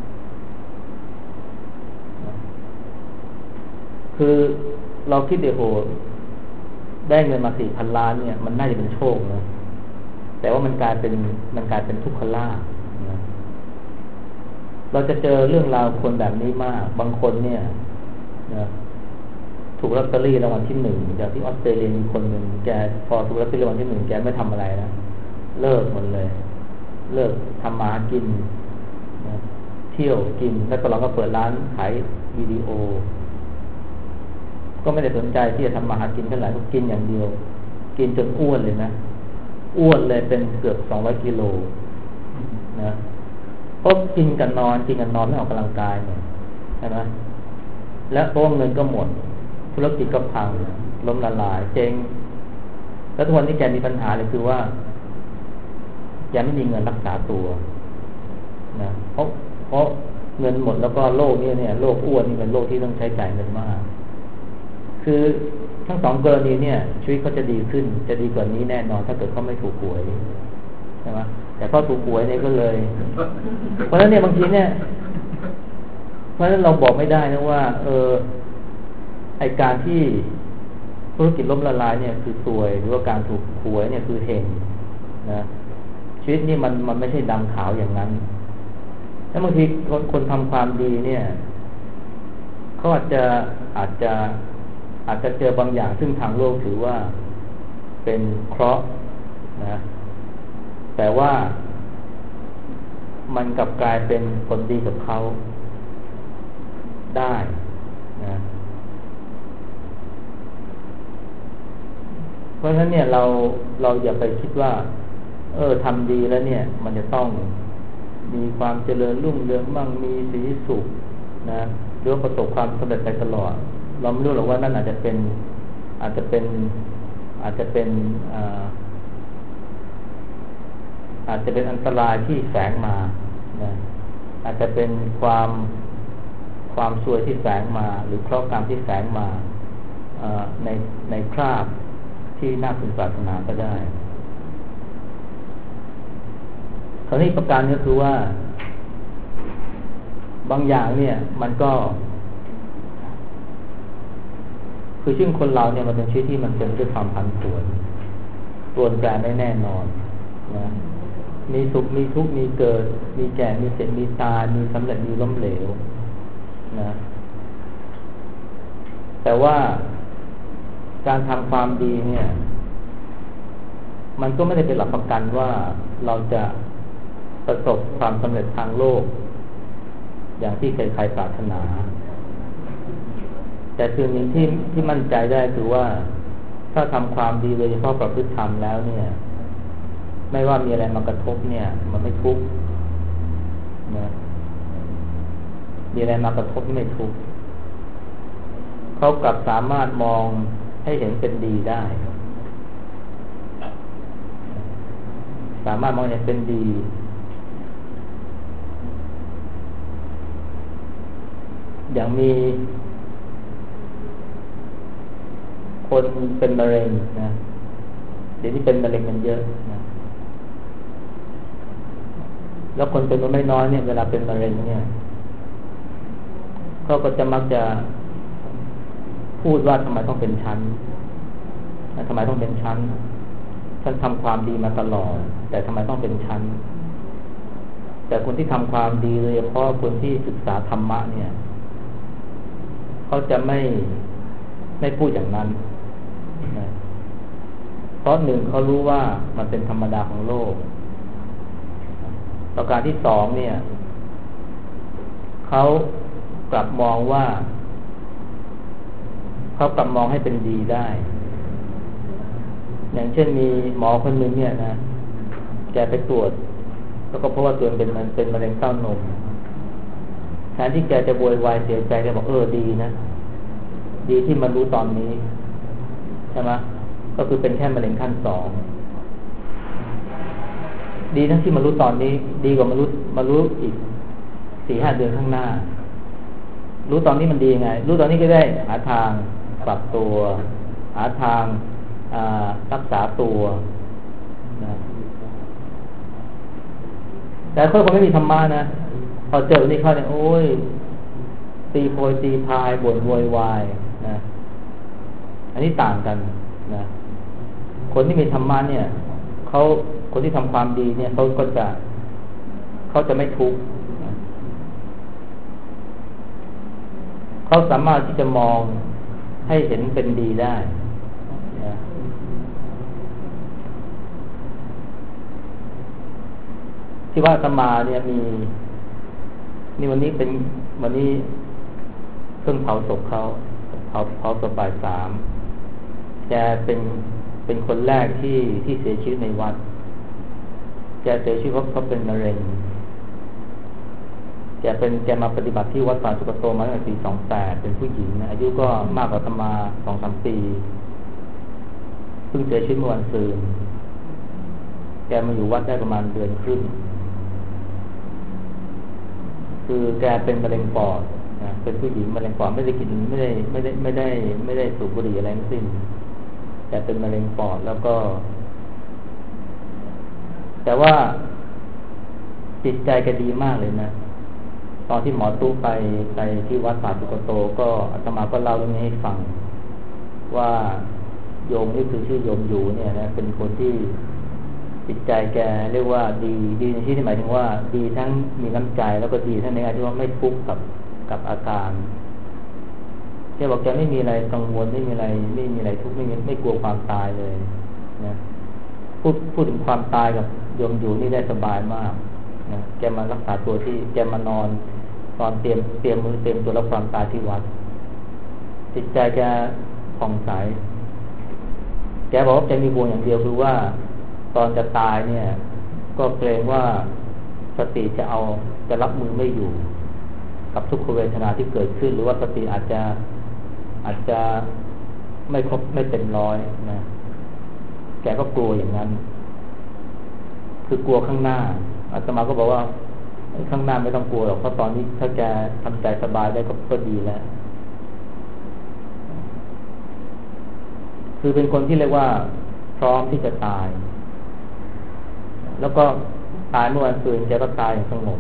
คือเราคิดเดี๋ยวโหได้เงินมา 4,000 ล้านเนี่ยมันน่าจะเป็นโชคนะแต่ว่ามันกลายเป็นทุกขลาภนะเราจะเจอเรื่องราวคนแบบนี้มากบางคนเนี่ยนะถูกลอตเตอรี่รางวัลที่ 1อย่างที่ออสเตรเลียมีคนหนึ่งแกพอถูกลอตเตอรี่รางวัลที่ 1แกไม่ทำอะไรนะเลิกหมดเลยเลิกทำมากินนะเที่ยวกินแล้วก็เราก็เปิดร้านขายวิดีโอก็ไม่ได้สนใจที่จะทำมาหากินเท่าไหร่ก็กินอย่างเดียวกินจนอ้วนเลยนะอ้วนเลยเป็นเกือบ200 กิโลนะเพราะกินกับนอนไม่ออกกำลังกายเนี่ยใช่ไหมและเพราะเงินก็หมดธุรกิจก็พังล้มละลายเจ๊งแล้วทุกวันนี้แกมีปัญหาเลยคือว่าแกไม่มีเงินรักษาตัวนะเพราะเงินหมดแล้วก็โรคนี้เนี่ยโรคอ้วนนี่เป็นโรคที่ต้องใช้จ่ายเงินมากคือทั้ง2 กรณีเนี่ยชีวิตเขาจะดีขึ้นจะดีกว่านี้แน่นอนถ้าเกิดเขาไม่ถูกหวยใช่ไหมแต่พอถูกหวยเนี่ยก็เลยเพราะฉะนั้นเนี่ยบางทีเนี่ยเพราะฉะนั้นเราบอกไม่ได้นะว่าไอการที่ธุรกิจล้มละลายเนี่ยคือซวยหรือว่าการถูกหวยเนี่ยคือเฮงนะชีวิตนี่มันไม่ใช่ดำขาวอย่างนั้นแล้วบางทีคนทำความดีเนี่ยเขาอาจจะเจอบางอย่างซึ่งทางโลกถือว่าเป็นเคราะห์นะแต่ว่ามันกลับกลายเป็นผลดีกับเขาได้นะเพราะฉะนั้นเนี่ยเราอย่าไปคิดว่าทำดีแล้วเนี่ยมันจะต้องมีความเจริญรุ่งเรืองมั่งมีสีสุขนะหรือประสบความสำเร็จไปตลอดเราไม่รู้หรอกว่านั่นอาจจะเป็นอันตรายที่แฝงมานะอาจจะเป็นความซวยที่แฝงมาหรือเคราะห์กรรมที่แฝงมาในคราบที่น่าพึงปรารถนาก็ได้คราวนี้ประการก็คือว่าบางอย่างเนี่ยมันก็คือชีวิตคนเราเนี่ยมันเป็นชีวิตที่มันเต็มด้วยความผันผวนเปลี่ยนแปลงไม่แน่นอนนะมีสุขมีทุกข์มีเกิดมีแก่มีเจ็บมีตายมีสำเร็จมีล้มเหลวนะแต่ว่าการทำความดีเนี่ยมันก็ไม่ได้เป็นหลักประกันว่าเราจะประสบความสำเร็จทางโลกอย่างที่ใครๆปรารถนาแต่สิ่งหนึ่งที่มั่นใจได้คือว่าถ้าทำความดีโดยเฉพาะประพฤติธรรมแล้วเนี่ย ไม่ว่ามีอะไรมากระทบเนี่ย มันไม่ทุกข์นะมีอะไรมากระทบไม่ทุกข์เขากลับสามารถมองให้เห็นเป็นดีได้ สามารถมองเห็นเป็นดีอย่างมีคนเป็นมะเร็งนะเดี๋ยวนี้เป็นมะเร็งกันเยอะนะแล้วคนเป็นไม่น้อยเนี่ยเวลาเป็นมะเร็งเนี่ยเขาก็จะมักจะพูดว่าทำไมต้องเป็นชั้นทำไมต้องเป็นชั้นฉันทำความดีมาตลอดแต่ทำไมต้องเป็นชั้นแต่คนที่ทำความดีโดยเฉพาะคนที่ศึกษาธรรมะเนี่ยเขาจะไม่พูดอย่างนั้นนะเพราะหนึ่งเขารู้ว่ามันเป็นธรรมดาของโลกประการที่สองเนี่ยเขากลับมองว่าเขากลับมองให้เป็นดีได้อย่างเช่นมีหมอคนหนึ่งเนี่ยนะแกไปตรวจแล้วก็เพราะว่าตัวเองเป็นมะเร็งเต้านมแทนที่แกจะโวยวายเสียใจแกบอกดีนะดีที่มารู้ตอนนี้ใช่ไหมก็คือเป็นแค่มะเร็งขั้น 2ดีทั้งที่มารู้ตอนนี้ดีกว่ามารู้อีก 4-5 เดือนข้างหน้ารู้ตอนนี้มันดีไงรู้ตอนนี้ก็ได้หาทางปรับตัวหาทางรักษาตัวนะแต่คนไม่มีธรรมะนะพอเจอนี่เขาเนี่ยโอ้ยตีโพยตีพายบ่นโวยวายนะอันนี้ต่างกันนะคนที่มีธรรมะเนี่ยคนที่ทำความดีเนี่ยเขาจะไม่ทุกข์เขาสามารถที่จะมองให้เห็นเป็นดีได้นะที่ว่าอาตมาเนี่ยมีวันนี้เพิ่งเผาศพเขาเผาศพบ่าย 3แกเป็นคนแรกที่เสียชีวิตในวัดแกเสียชีวิตเพราะเขาเป็นมะเร็งแกมาปฏิบัติที่วัดป่าสุกโตมาตั้งแต่ปี 28เป็นผู้หญิงนะอายุก็มากกว่าอาตมา 2-3 ปีเพิ่งเสียชีวิตเมื่อวันศุกร์แกมาอยู่วัดได้ประมาณเดือนครึ่งคือแกเป็นมะเร็งปอดนะเป็นผู้หญิงมะเร็งปอดไม่ได้กินไม่ได้สูบบุหรี่อะไรทั้งสิ้นแต่เป็นมะเร็งปอดแล้วก็แต่ว่าจิตใจแกดีมากเลยนะตอนที่หมอตู้ไปที่วัดป่าสุกโตก็อาตมาก็เล่าเรื่องนี้ให้ฟังว่าโยมนี่คือชื่อโยมอยู่เนี่ยนะเป็นคนที่จิตใจแกเรียกว่าดีในที่หมายถึงว่าดีทั้งมีน้ำใจแล้วก็ดีทั้งในการที่ว่าไม่ทุกข์กับอาการแกบอกแกไม่มีอะไรกังวลไม่มีอะไรทุกข์ไม่กลัวความตายเลยนะพูดถึงความตายกับโยมอยู่นี่ได้สบายมากนะแกมารักษาตัวที่แกมานอนตอนเตรียมมือเตรียมตัวรับความตายที่วัดจิตใจแกผ่องใสแกบอกว่าแกมีห่วงอย่างเดียวคือว่าตอนจะตายเนี่ยก็เกรงว่าสติจะรับมือไม่อยู่กับทุกขเวทนาที่เกิดขึ้นหรือว่าสติอาจจะไม่ครบไม่เต็มร้อยนะแกก็กลัวอย่างนั้นคือกลัวข้างหน้าอาตมาก็บอกว่าข้างหน้าไม่ต้องกลัวหรอกเพราะตอนนี้ถ้าแกทำใจสบายได้ก็ดีแล้วคือเป็นคนที่เรียกว่าพร้อมที่จะตายแล้วก็ตายเมื่อวันศุกร์แกก็ตายอย่างสงบ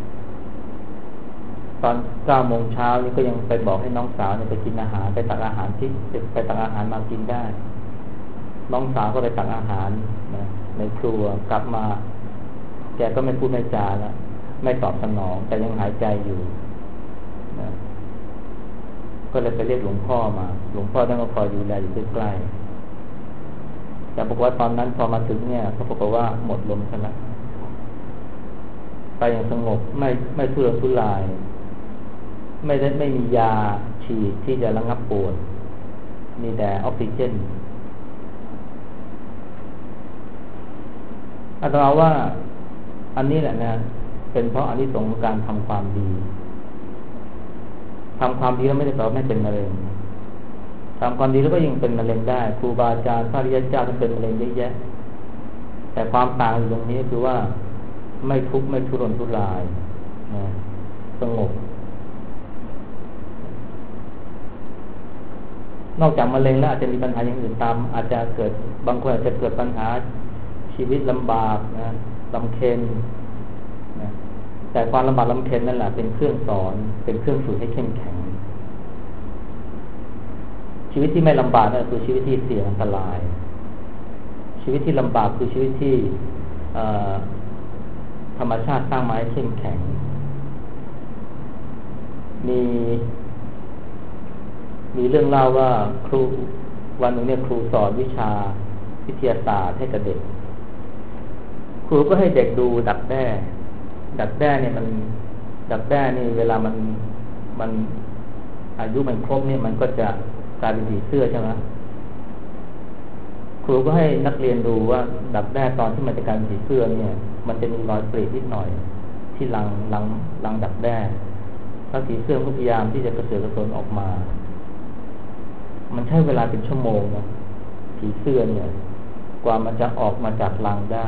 ตอน9 โมงเช้านี่ก็ยังไปบอกให้น้องสาวเนี่ยไปกินอาหารไปตักอาหารมากินได้น้องสาวก็ไปตักอาหารนะในครัวกลับมาแกก็ไม่พูดไม่จาแล้วไม่ตอบสนองแต่ยังหายใจอยู่นะก็เลยไปเรียกหลวงพ่อมาหลวงพ่อท่านก็คอยดูแลอยู่ใกล้ๆแต่บอกว่าตอนนั้นพอมาถึงเนี่ยเขาบอกว่าหมดลมซะแล้วไปอย่างสงบไม่ทุรนทุรายไม่มียาฉีดที่จะระงับปวดมีแต่ออกซิเจนอาตมาว่าอันนี้แหละนะเป็นเพราะอานิสงส์ของการทำความดีทำความดีแล้วไม่ได้แปลว่าไม่เป็นมะเร็งทำความดีแล้วก็ยังเป็นมะเร็งได้ครูบาอาจารย์พระอริยเจ้าท่านเป็นมะเร็งเยอะแยะแต่ความต่างอยู่ตรงนี้คือว่าไม่ทุกข์ไม่ทุรนทุรายนะสงบนอกจากมะเร็งแล้วอาจจะมีปัญหาอย่างอื่นตามอาจจะเกิดบางคนอาจจะเกิดปัญหาชีวิตลำบากนะลำเค็ญนะแต่ความลำบากลำเค็ญนั่นแหละเป็นเครื่องสอนเป็นเครื่องฝึกให้เข้มแข็งชีวิตที่ไม่ลำบากนั่นคือชีวิตที่เสี่ยงอันตรายชีวิตที่ลำบากคือชีวิตที่ธรรมชาติสร้างมาให้เข้มแข็งมีเรื่องเล่าว่าครูวันหนึ่งเนี่ยครูสอนวิชาวิทยาศาสตร์ให้กับเด็กครูก็ให้เด็กดูดักแด้เนี่ยมันดักแด้นี่เวลามันอายุมันครบเนี่ยมันก็จะกลายเป็นผีเสื้อใช่ไหมครูก็ให้นักเรียนดูว่าดักแด้ตอนที่มันจะกลายเป็นผีเสื้อเนี่ยมันจะมีรอยปรินิดหน่อยที่รังดักแด้แล้วผีเสื้อก็พยายามที่จะกระเสือกกระสนออกมามันใช้เวลาเป็นชั่วโมงนะผีเสื้อเนี่ยกว่ามันจะออกมาจากรังได้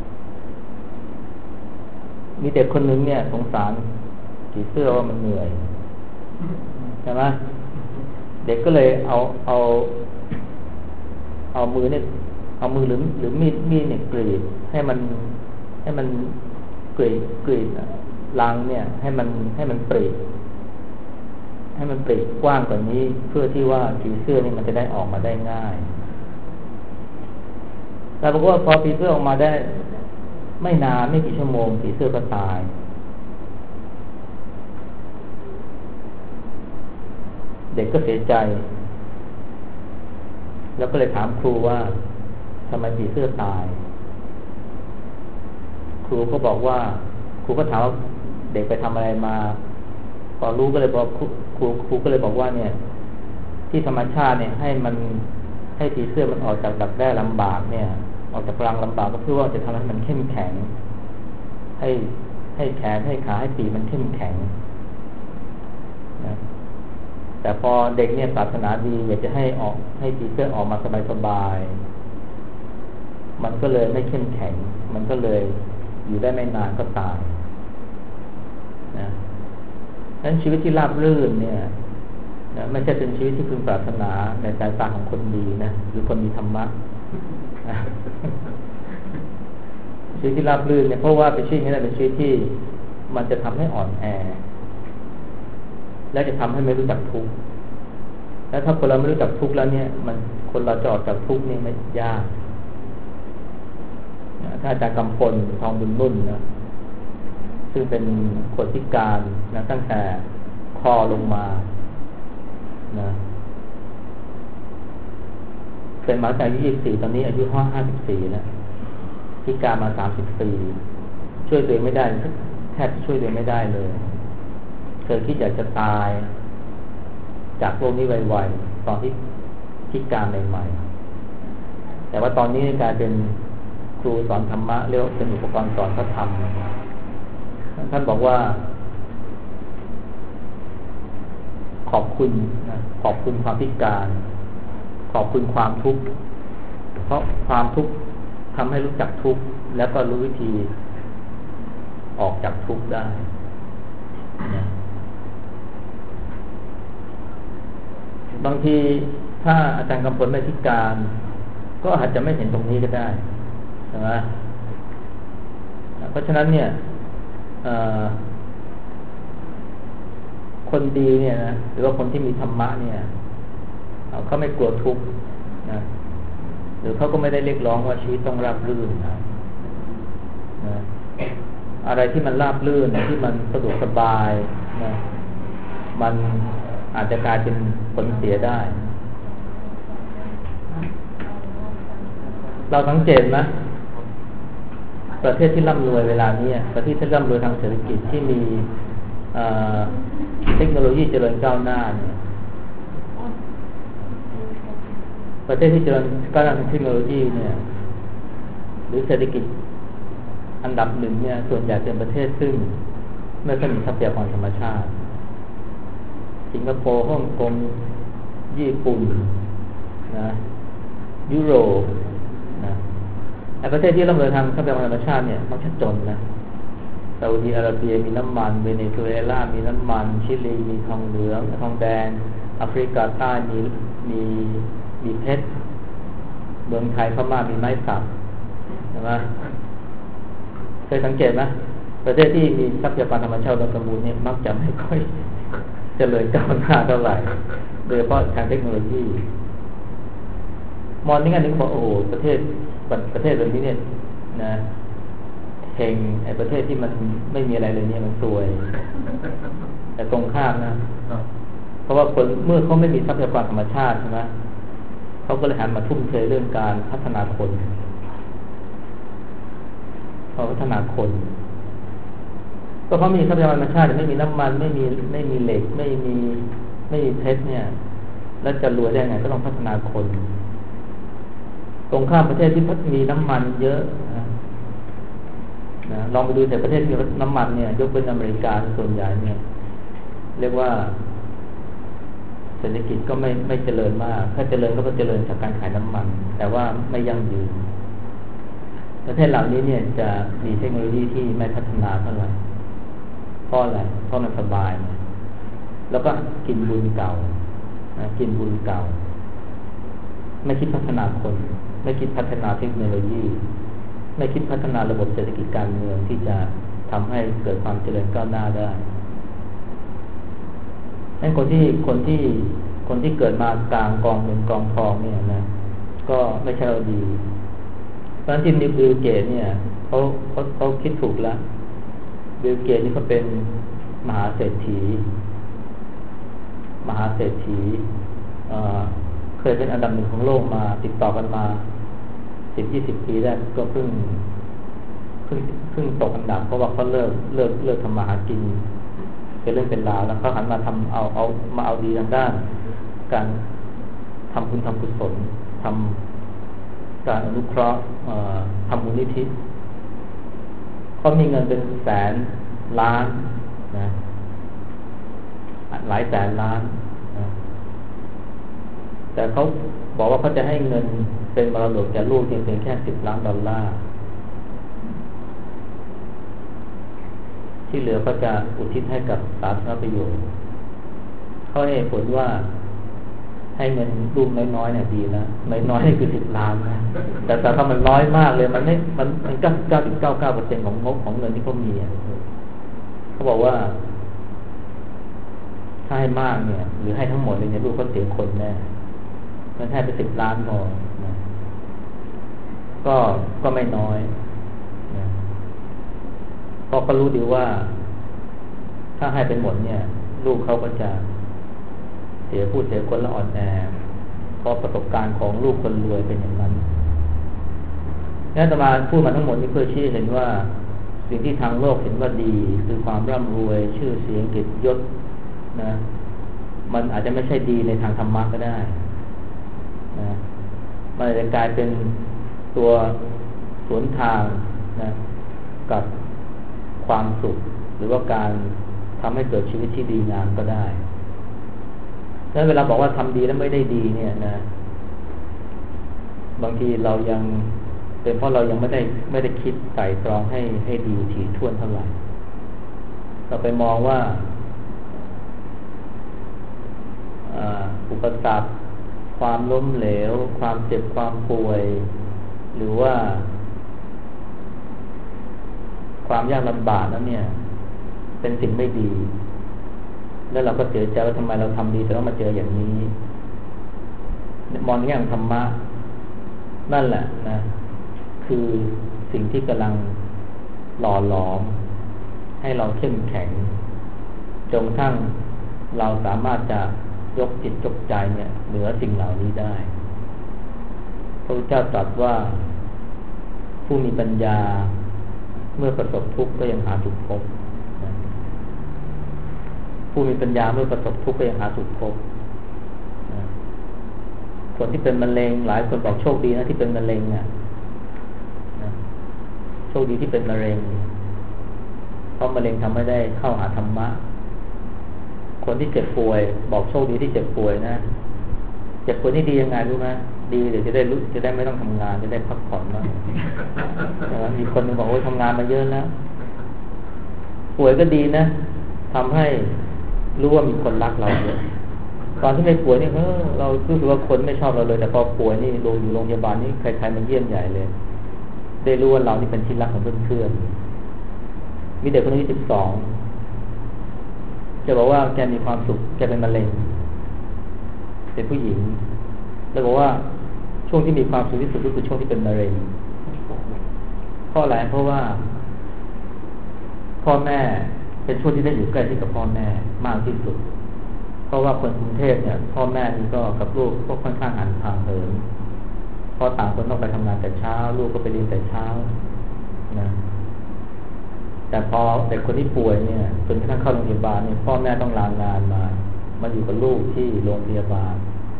มีเด็กคนนึงเนี่ยสงสารผีเสื้อว่ามันเหนื่อยใช่ไหมเด็กก็เลยเอามือเนี่ยเอามือหรือมีดเนี่ยกรีดให้มันกรีดรังเนี่ยให้มันปริกว้างกว่านี้เพื่อที่ว่าผีเสื้อนี่มันจะได้ออกมาได้ง่ายแต่ปรากฏว่าพอผีเสื้อออกมาได้ไม่นานไม่กี่ชั่วโมงผีเสื้อก็ตายเด็กก็เสียใจแล้วก็เลยถามครูว่าทำไมผีเสื้อตายครูก็บอกว่าครูก็ถามว่าเด็กไปทำอะไรมาพอรู้ก็เลยบอกครูก็เลยบอกว่าเนี่ยที่ธรรมชาติเนี่ยให้ผีเสื้อมันออกจากดักแด้ลำบากเนี่ยออกจากรังลำบากก็เพื่อว่าจะทำให้มันเข้มแข็งให้แขนให้ขาให้ปีกมันเข้มแข็งนะแต่พอเด็กเนี่ยปรารถนาดีอยากจะให้ผีเสื้อออกมาสบายๆมันก็เลยไม่เข้มแข็งมันก็เลยอยู่ได้ไม่นานก็ตายนะนั้นชีวิตที่ราบรื่นเนี่ยนะไม่ใช่เป็นชีวิตที่พึงปรารถนาในสายตาของคนดีนะหรือคนมีธรรมะชีวิตที่ราบรื่นเนี่ยเพราะว่าเป็นชีวิตนี้เป็นชีวิตที่มันจะทำให้อ่อนแอและจะทำให้ไม่รู้จักทุกข์แล้วถ้าคนเราไม่รู้จักทุกข์แล้วเนี่ยคนเราจะออกจากทุกข์นี่ไม่ยากถ้าอาจารย์กำพลทองบุญนุ่นนะซึ่งเป็นคนพิการนะตั้งแต่คอลงมานะเป็นมาตั้งแต่อายุ24ตอนนี้อายุ54นะพิการมา30 ปีช่วยตัวเองไม่ได้แทบช่วยตัวเองไม่ได้เลยเคยคิดอยากจะตายจากโลกนี้ไวๆตอนที่พิการใหม่ๆแต่ว่าตอนนี้กลายเป็นครูสอนธรรมะเรียกว่าเป็นอุปกรณ์สอนพระธรรมท่านบอกว่าขอบคุณความพิการขอบคุณความทุกข์เพราะความทุกข์ทำให้รู้จักทุกข์แล้วก็รู้วิธีออกจากทุกข์ได้บางทีถ้าอาจารย์กำพลไม่พิการก็อาจจะไม่เห็นตรงนี้ก็ได้ใช่ไหมเพราะฉะนั้นเนี่ยคนดีเนี่ยนะหรือว่าคนที่มีธรรมะเนี่ยเขาไม่กลัวทุกข์นะหรือเขาก็ไม่ได้เรียกร้องว่าชีวิตต้องราบรื่นนะอะไรที่มันราบรื่นที่มันสะดวกสบายนะมันอาจจะกลายเป็นผลเสียได้ เราสังเกตนะประเทศที่ร่ำรวยเวลานี้ประเทศที่ร่ำรวยทางเศรษฐกิจที่มีเทคโนโลยีเจริญก้าวหน้าเนี่ยประเทศที่เจริญก้าวหน้าทางเทคโนโลยีเนี่ยหรือเศรษฐกิจอันดับหนึ่งเนี่ยส่วนใหญ่เป็นประเทศซึ่งไม่ค่อยมีทรัพยากรธรรมชาติสิงคโปร์ฮ่องกงญี่ปุ่นนะยุโรปนะไอ้ประเทศที่ร่ำรวยทางทรัพยากรธรรมชาติเนี่ยมักจะจนนะซาอุดิอาระเบียมีน้ำมันเวเนซุเอลามีน้ำมันชิลีมีทองเหลืองทองแดงแอฟริกาใต้มีเพชรเมืองไทยพม่ามีไม้สักใช่ไหมเคยสังเกตไหมประเทศที่มีทรัพยากรธรรมชาติอุดมสมบูรณ์เนี่ยมักจะไม่ค่อยเจริญก้าวหน้าเท่าไหร่โดยเฉพาะทางเทคโนโลยีมองในแง่นึงบอกโอ้ประเทศแบบนี้เนี่ยนะเฮงไอ้ประเทศที่มันไม่มีอะไรเลยเนี่ยมันซวยแต่ตรงข้ามนะเพราะว่าคนเมื่อเขาไม่มีทรัพยากรธรรมชาติใช่ไหมเขาก็เลยหันมาทุ่มเทเรื่องการพัฒนาคนพัฒนาคนก็เพราะมีทรัพยากรธรรมชาติไม่มีน้ำมันไม่มีเหล็กไม่มีเพชรเนี่ยแล้วจะรวยได้ไงก็ต้องพัฒนาคนตรงข้ามประเทศที่มีน้ำมันเยอะนะลองไปดูแต่ประเทศที่มีน้ำมันเนี่ยยกเป็นอเมริกาส่วนใหญ่เนี่ยเรียกว่าเศรษฐกิจก็ไม่เจริญมากถ้าเจริญก็เจริญจากการขายน้ำมันแต่ว่าไม่ยั่งยืนประเทศเหล่านี้เนี่ยจะมีเทคโนโลยีที่ไม่พัฒนาเท่าไหร่เพราะอะไรเพราะมันสบายแล้วก็กินบุญเก่ากินบุญเก่าไม่คิดพัฒนาคนไม่คิดพัฒนาเทคโนโลยีไม่คิดพัฒนาระบบเศรษฐกิจการเมืองที่จะทำให้เกิดความเจริญก้าวหน้าได้นั่นคนที่เกิดมากลางกองเงินกองทองเนี่ยนะก็ไม่ใช่เราดีเพราะฉะนั้นที่บิลเกตเนี่ยเขาคิดถูกแล้วบิลเกตนี่เขาเป็นมหาเศรษฐีเคยเป็นอันดับหนึ่งของโลกมาติดต่อกันมา 10-20 ปีแล้วก็เพิ่งตกอันดับเพราะว่าเขาเลิกทำมาหากินเป็นเรื่องเป็นราวแล้วเขาหันมาทำเอาดีทางด้านการทำคุณทำกุศลทำการอนุเคราะห์ทำมูลนิธิเขามีเงินเป็นแสนล้านนะหลายแสนล้านนะแต่เขาบอกว่าเขาจะให้เงินเป็นมรดกแก่ลูกเพียงแค่$10 ล้านที่เหลือก็จะอุทิศให้กับสาธารณประโยชน์เขาให้ผลว่าให้เงินลูกน้อยๆเนี่ยดีแล้วน้อยๆนี่คือ$10 ล้านนะแต่ถ้ามันน้อยมากเลยมัน99.99% ของงบของเงินที่เขามีเขาบอกว่าถ้าให้มากเนี่ยหรือให้ทั้งหมดเลยเนี่ยลูกเขาเสียคนแน่มันให้ไป$10 ล้านพอนะก็ไม่น้อยนะเพราะเขารู้ดีว่าถ้าให้ไปหมดเนี่ยลูกเขาก็จะเสียผู้เสียคนและอ่อนแอเพราะประสบการณ์ของลูกคนรวยเป็นอย่างนั้นนี่อาตมาพูดมาทั้งหมดนี้เพื่อชี้เห็นว่าสิ่งที่ทางโลกเห็นว่าดีคือความร่ำรวยชื่อเสียงเกียรติยศนะมันอาจจะไม่ใช่ดีในทางธรรมะก็ได้นะมันอาจจะกลายเป็นตัวสวนทางนะกับความสุขหรือว่าการทำให้เกิดชีวิตที่ดีงามก็ได้ถ้าเวลาบอกว่าทำดีแล้วไม่ได้ดีเนี่ยนะบางทีเรายังเป็นเพราะเรายังไม่ได้คิดไตร่ตรองให้ดีถี่ถ้วนเท่าไหร่เราไปมองว่าอุปสรรคความล้มเหลวความเจ็บความป่วยหรือว่าความยากลำบากนั้นเนี่ยเป็นสิ่งไม่ดีแล้วเราก็เสียใจว่าทำไมเราทำดีแต่ต้องมาเจออย่างนี้มองในแง่ของธรรมะนั่นแหละนะคือสิ่งที่กำลังหล่อหลอมให้เราเข้มแข็งจนกระทั่งเราสามารถจะยกจิตยกใจเนี่ยเหนือสิ่งเหล่านี้ได้พระพุทธเจ้าตรัสว่าผู้มีปัญญาเมื่อประสบทุกข์ก็ยังหาทุกข์พบนะผู้มีปัญญาเมื่อประสบทุกข์ก็ยังหาสุขพบคนที่เป็นมะเร็งหลายคนบอกโชคดีนะที่เป็นมะเร็งเนี่ยโชคดีที่เป็นมะเร็งเพราะมะเร็งทำให้ได้เข้าหาธรรมะคนที่เจ็บป่วยบอกโชคดีที่เจ็บป่วยนะเจ็บป่วยนี่ดียังไงรู้ไหมดีเดี๋ยวจะได้ไม่ต้องทำงานจะได้พักผ่อนบ้างมีคนนึงบอกว่าทำงานมาเยอะแล้วป่วยก็ดีนะทำให้รู้ว่ามีคนรักเราเยอะตอนที่ไม่ป่วยนี่เรารู้สึกว่าคนไม่ชอบเราเลยแต่พอป่วยนี่อยู่โรงพยาบาลนี่ใครๆมาเยี่ยมใหญ่เลยได้รู้ว่าเรานี่เป็นที่รักของเพื่อนๆมีเด็กคนนี้12จะบอกว่าแกมีความสุขแกเป็นมะเร็งเป็นผู้หญิงแล้วบอกว่าช่วงที่มีความสุขที่สุดก็คือช่วงที่เป็นมะเร็งเพราะอะไรเพราะว่าพ่อแม่เป็นช่วงที่ได้อยู่ใกล้ชิดกับพ่อแม่มากที่สุดเพราะว่าคนกรุงเทพเนี่ยพ่อแม่นี่ก็กับลูกก็ค่อนข้างหันทางเหินเพราะต่างคนต้องไปทำงานแต่เช้าลูกก็ไปเรียนแต่เช้านะแต่พอเด็กคนที่ป่วยเนี่ยจนกระทั่งเข้าโรงพยาบาลเนี่ยพ่อแม่ต้องลางานมาอยู่กับลูกที่โรงพยาบาล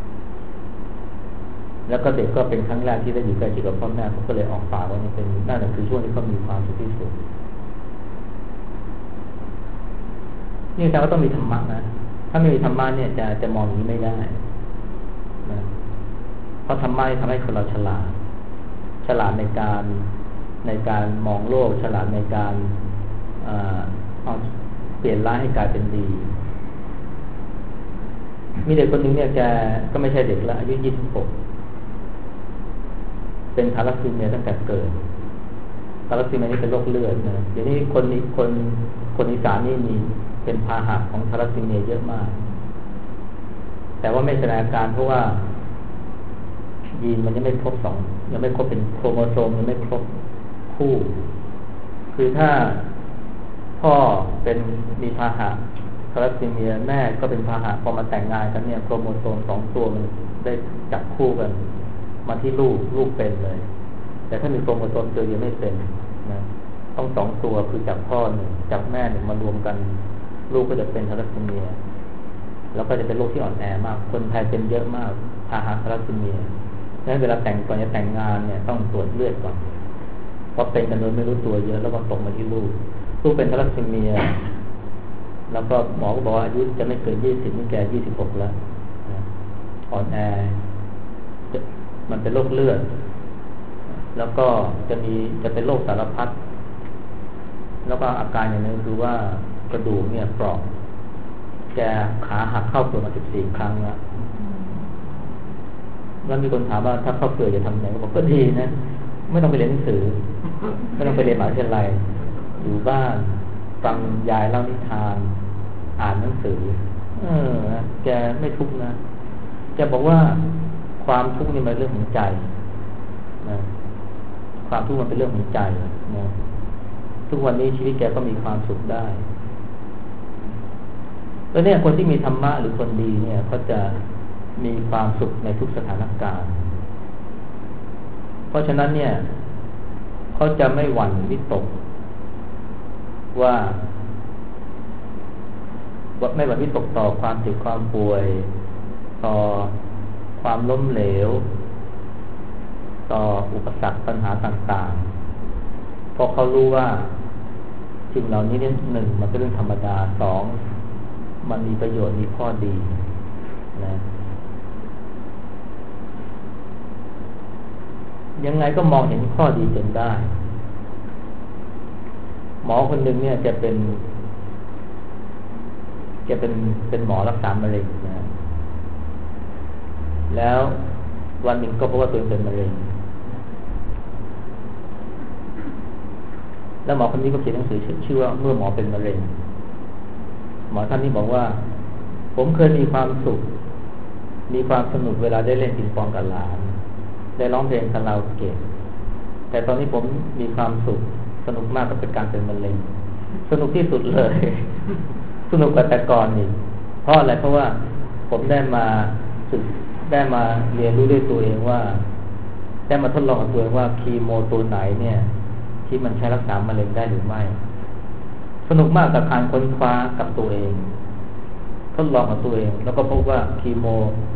แล้วก็เด็กก็เป็นครั้งแรกที่ได้อยู่ใกล้ชิดกับพ่อแม่เขาก็เลยออกปากว่านี่เป็นน่าจะคือช่วงที่เขามีความสุขที่สุดนี่แต่ว่าต้องมีธรรมะนะถ้าไม่มีธรรมะเนี่ยจะมองอย่างนี้ไม่ได้นะเพราะธรรมะทำให้คนเราฉลาดในการมองโลกฉลาดในการเอาเปลี่ยนร้ายให้กลายเป็นดีมีเด็กคนหนึ่งเนี่ยแกก็ไม่ใช่เด็กละอายุ26เป็นทาลัสซีเมียตั้งแต่เกิดทาลัสซีเมียนี่เป็นโรคเลือดนะเดี๋ยวนี้คนอีสานนี่มีเป็นพาหะของทาลัสซีเมียเยอะมากแต่ว่าไม่แสดงอาการเพราะว่ายีนมันยังไม่ครบยังไม่ครบเป็นโครโมโซมยังไม่ครบคู่คือถ้าพ่อมีพาหะทาลัสซีเมียแม่ก็เป็นพาหะพอมาแต่งงานกันเนี่ยโครโมโซม2ตัวมันได้จับคู่กันมาที่ลูกเป็นเลยแต่ถ้ามีโครโมโซมตัวเดียวไม่เป็นนะต้อง2ตัวคือจับพ่อหนึ่งจับแม่หนึ่งมารวมกันลูกก็จะเป็นทาลัสซีเมียแล้วก็จะเป็นโรคที่อ่อนแอมากคนไทยเป็นเยอะมากพาหะทาลัสซีเมียดังนั้นเวลาก่อนจะแต่งงานเนี่ยต้องตรวจเลือดก่อนเพราะเป็นกันโดยไม่รู้ตัวเยอะแล้วก็ตกมาที่ลูกเป็นทาลัสซีเมียแล้วก็หมอก็บอกว่าอายุจะไม่เกิน20นี่แก26แล้วอ่อนแอมันเป็นโรคเลือดแล้วก็จะเป็นโรคสารพัดแล้วก็อาการอย่างนึงคือว่ากระดูกเนี่ยเปราะแกขาหักเข้าเปลือกมา14ครั้งแล้วมีคนถามว่าถ้าเข้าเปลือกจะทำยังไงก็บอกก็ดีนะไม่ต้องไปเรียนหนังสือไม่ต้องไปเรียนมหาวิทยาลัยอยู่บ้านฟังยายเล่านิทานอ่านหนังสือแกไม่ทุกข์นะแกบอกว่าความทุกข์นี่มันเรื่องของใจนะความทุกข์มันเป็นเรื่องของใจนะทุกวันนี้ชีวิตแกก็มีความสุขได้แล้วเนี่ยคนที่มีธรรมะหรือคนดีเนี่ยเขาจะมีความสุขในทุกสถานการณ์เพราะฉะนั้นเนี่ยเขาจะไม่หวั่นวิตกว่าไม่หวั่นวิตกต่อความเจ็บความป่วยต่อความล้มเหลวต่ออุปสรรคปัญหาต่างๆเพราะเขารู้ว่าสิ่งเหล่านี้เนี่ย1มันเป็นเรื่องธรรมดา2มันมีประโยชน์มีข้อดีนะยังไงก็มองเห็นข้อดีจนได้หมอคนหนึ่งเนี่ยจะเป็นหมอรักษามะเร็งนะแล้ววันหนึ่งก็พบว่าตัวเองเป็นมะเร็งแล้วหมอคนนี้ก็เขียนหนังสือชื่อว่าเมื่อหมอเป็นมะเร็งหมอท่านนี้บอกว่าผมเคยมีความสุขมีความสนุกเวลาได้เล่นปิงปองกับหลานได้ร้องเพลงคาราโอเกะแต่ตอนนี้ผมมีความสุขสนุกมากกับการเป็นมะเร็งสนุกที่สุดเลย สนุกกว่าแต่ก่อนอีกเพราะอะไรเพราะว่าผมได้มาเรียนรู้ด้วยตัวเองว่าได้มาทดลองกับตัวเองว่าคีโมตัวไหนเนี่ยที่มันใช้รักษามะเร็งได้หรือไม่สนุกมากกับการค้นคว้ากับตัวเองทดลองของตัวเองแล้วก็พบว่าคีโม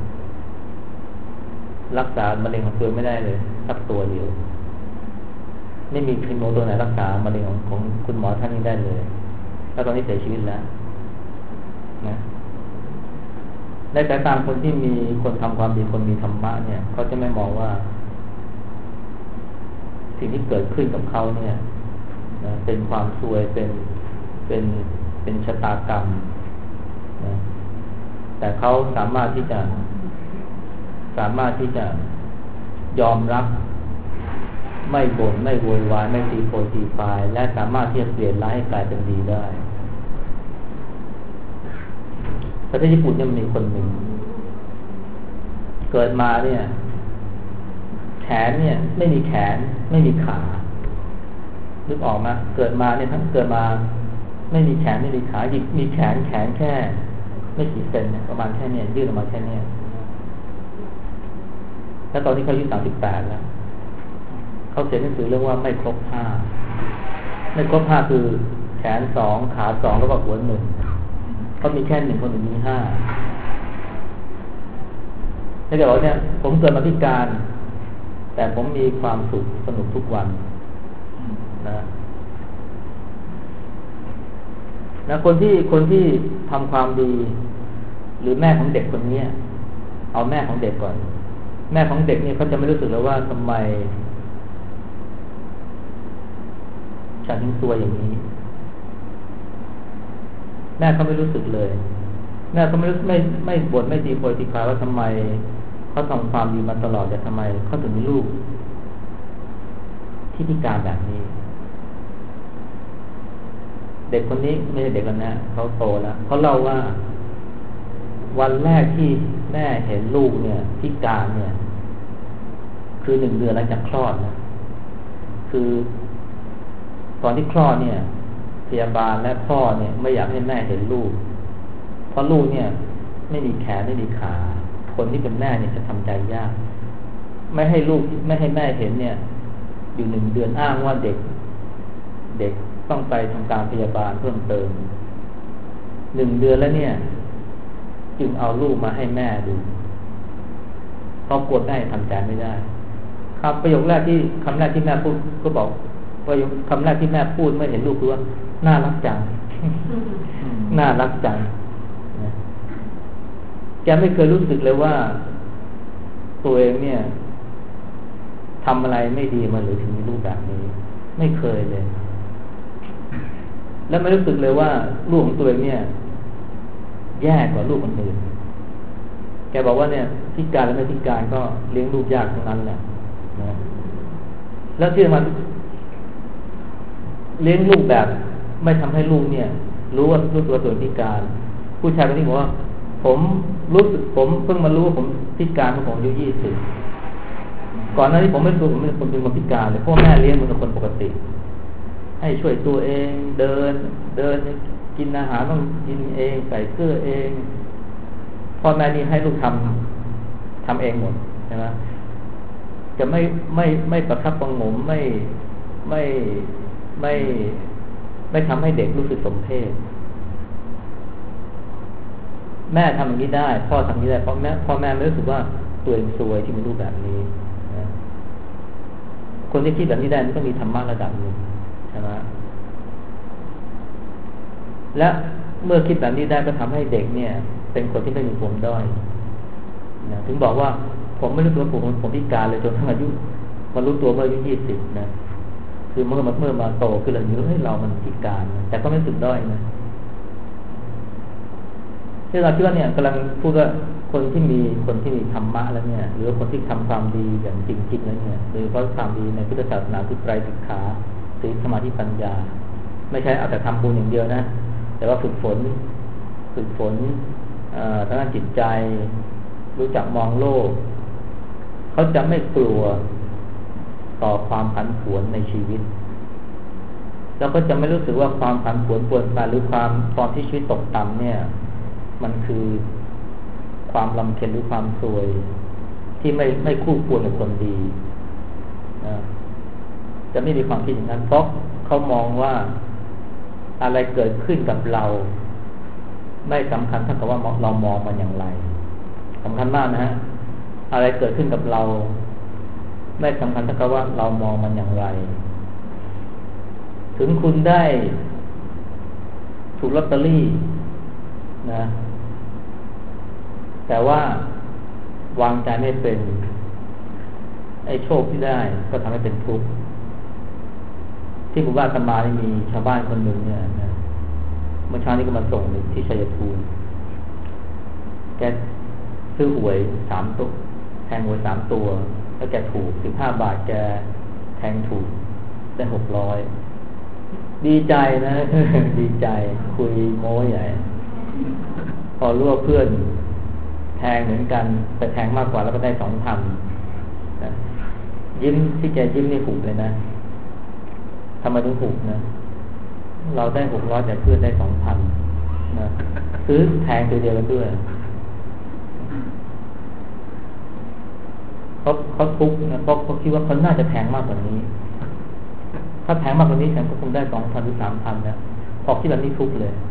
รักษามะเร็งของตัวไม่ได้เลยสักตัวเดียวไม่มีคีโมตัวไหนรักษามะเร็งของคุณหมอท่านนี้ได้เลยแล้วตอนนี้เสียชีวิตแล้วนะในสายตาคนที่มีคนทำความดีคนมีธรรมะเนี่ยเขาจะไม่มองว่าสิ่งที่เกิดขึ้นกับเขาเนี่ยนะเป็นความซวยเป็นชะตากรรมนะแต่เขาสามารถที่จะยอมรับไม่บ่นไม่โวยวายไม่ตีโพยตีพายและสามารถที่จะเปลี่ยนร้ายให้กลายเป็นดีได้ประเทศญี่ปุ่นยังมีคนหนึ่งเกิดมาเนี่ยแขนเนี่ยไม่มีแขนไม่มีขานึกออกไหมเกิดมาเนี่ยทั้งเกิดมาไม่มีแขนไม่มีขามีแขนแค่ไม่กี่เซนเนี่ยประมาณแค่เนี่ยยื่นออกมาแค่เนี่ยแล้วตอนนี้เขาอายุ38แล้วเขาเขียนหนังสือเรื่องว่าไม่ครบ5ไม่ครบ5คือแขน2ขา2แล้วก็หัว1เขามีแค่1คน1มี5แล้วก็บอกเนี่ยผมเกิดมาพิการแต่ผมมีความสุขสนุกทุกวันนะคนที่ทำความดีหรือแม่ของเด็กคนนี้เอาแม่ของเด็กก่อนแม่ของเด็กนี่เขาจะไม่รู้สึกเลยว่าทำไมฉันถึงซวยอย่างนี้แม่เขาไม่รู้สึกเลยแม่เขาไม่บ่นไม่ตีโพยตีพายว่าทำไมเขาทำความดีมาตลอดแต่ทำไมเขาถึงมีลูกที่พิการแบบนี้เด็กคนนี้ไม่ใช่เด็กแล้วนะเขาโตแล้วเขาเล่าว่าวันแรกที่แม่เห็นลูกเนี่ยพิการเนี่ยคือ1 เดือนหลังจากคลอดนะคือตอนที่คลอดเนี่ยพยาบาลและพ่อเนี่ยไม่อยากให้แม่เห็นลูกเพราะลูกเนี่ยไม่มีแขนไม่มีขาคนที่เป็นแม่เนี่ยจะทำใจยากไม่ให้แม่เห็นเนี่ยอยู่1 เดือนอ้างว่าเด็กต้องไปทำการพยาบาลเพิ่มเติม1 เดือนแล้วเนี่ยจึงเอาลูกมาให้แม่ดูเขากลัวแม่ทำใจไม่ได้ครับประโยคแรกที่คำแรกที่แม่พูดก็บอกประโยคคำแรกที่แม่พูดเมื่อเห็นลูกคือว่าน่ารักจัง น่ารักจังแกไม่เคยรู้สึกเลยว่าตัวเองเนี่ยทำอะไรไม่ดีมาหรือถึงมีลูกแบบนี้ไม่เคยเลยและไม่รู้สึกเลยว่าลูกของตัวเองเนี่ยแย่กว่าลูกคนอื่นแกบอกว่าเนี่ยพิการและไม่พิการก็เลี้ยงลูกยากทั้งนั้นแหละนะแล้วที่มันเลี้ยงลูกแบบไม่ทำให้ลูกเนี่ยรู้ว่าลูกตัวพิการผู้ชายคนนี้บอกว่าผมเพิ่งมารู้ว่าผมพิการเมื่อผมอายุ20ก่อนหน้านี้ผมไม่รู้ผมเป็นคนพิการเลยเพราะแม่เลี้ยงเหมือนคนปกติให้ช่วยตัวเองเดินกินอาหารต้องกินเองใส่เสื้อเองพ่อแม่นี่ให้ลูกทำเองหมดใช่ไหมจะไม่ประคับประหงมไม่ทำให้เด็กรู้สึกสมเพชแม่ทำอย่างนี้ได้พ่อทำอย่างนี้ได้พ่อแม่ไม่รู้สึกว่าตัวเองซวยที่มีลูกแบบนี้นะคนที่คิดแบบนี้ได้มันต้องมีธรรมะระดับหนึ่งใช่ไหมและเมื่อคิดแบบนี้ได้ก็ทำให้เด็กเนี่ยเป็นคนที่ไม่มีปมด้อยนะถึงบอกว่าผมไม่รู้ตัวผมพิการเลยจนทั้งอายุมารู้ตัวเมื่ออายุ20นะคือเมื่อมาโตคือเราอยู่ให้เรามันพิการนะแต่ก็ไม่สุดด้อยนะที่เราคิดว่าเนี่ยกำลังพูดว่าคนที่มีธรรมะแล้วเนี่ยหรือคนที่ทำความดีอย่างจริงๆแล้วเนี่ยโดยเฉพาะความดีในพุทธศาสนาคือไตรสิกขาศีลสมาธิปัญญาไม่ใช่เอาแต่ทำบุญอย่างเดียวนะแต่ว่าฝึกฝนทางด้านจิตใจรู้จักมองโลกเขาจะไม่กลัวต่อความผันผวนในชีวิตแล้วก็จะไม่รู้สึกว่าความผันผวนปวนไปหรือความตอนที่ชีวิตตกต่ำเนี่ยมันคือความลำเค็ญหรือความซวยที่ไม่คู่ควรกับคนดีจะไม่มีความคิดอย่างนั้นเพราะเขามองว่าอะไรเกิดขึ้นกับเราไม่สำคัญเท่ากับว่าเรามองมันอย่างไรสำคัญมากนะฮะอะไรเกิดขึ้นกับเราไม่สำคัญเท่ากับว่าเรามองมันอย่างไรถึงคุณได้ถูกลอตเตอรี่นะแต่ว่าวางใจไม่เป็นไอ้โชคที่ได้ก็ทำให้เป็นทุกข์ที่หมู่บ้านอาตมานี่มีชาวบ้านคนหนึ่งเนี่ยนะเมื่อเช้านี้ก็มาส่งที่ชัยภูมิแกซื้อหวย3 ตัวแทงหวย3 ตัวแล้วแกถูก15 บาทแกแทงถูกได้600ดีใจนะ ดีใจคุยโม้ใหญ่พอรู้ว่าเพื่อนแทงเหมือนกันแต่แทงมากกว่าแล้วก็ได้2,000นะยิ้มที่แกยิ้มนี่หุบเลยนะทำไมถึงหุบนะเราได้600แต่เพื่อนได้2,000นะซื้อแทงตัวเดียวกันด้วยเขาทุกข์นะเพราะเขาคิดว่าเขาน่าจะแทงมากกว่านี้ถ้าแทงมากกว่านี้ฉันก็คงได้2,000 หรือ 3,000นะพอคิดแบบนี้ทุกข์เลย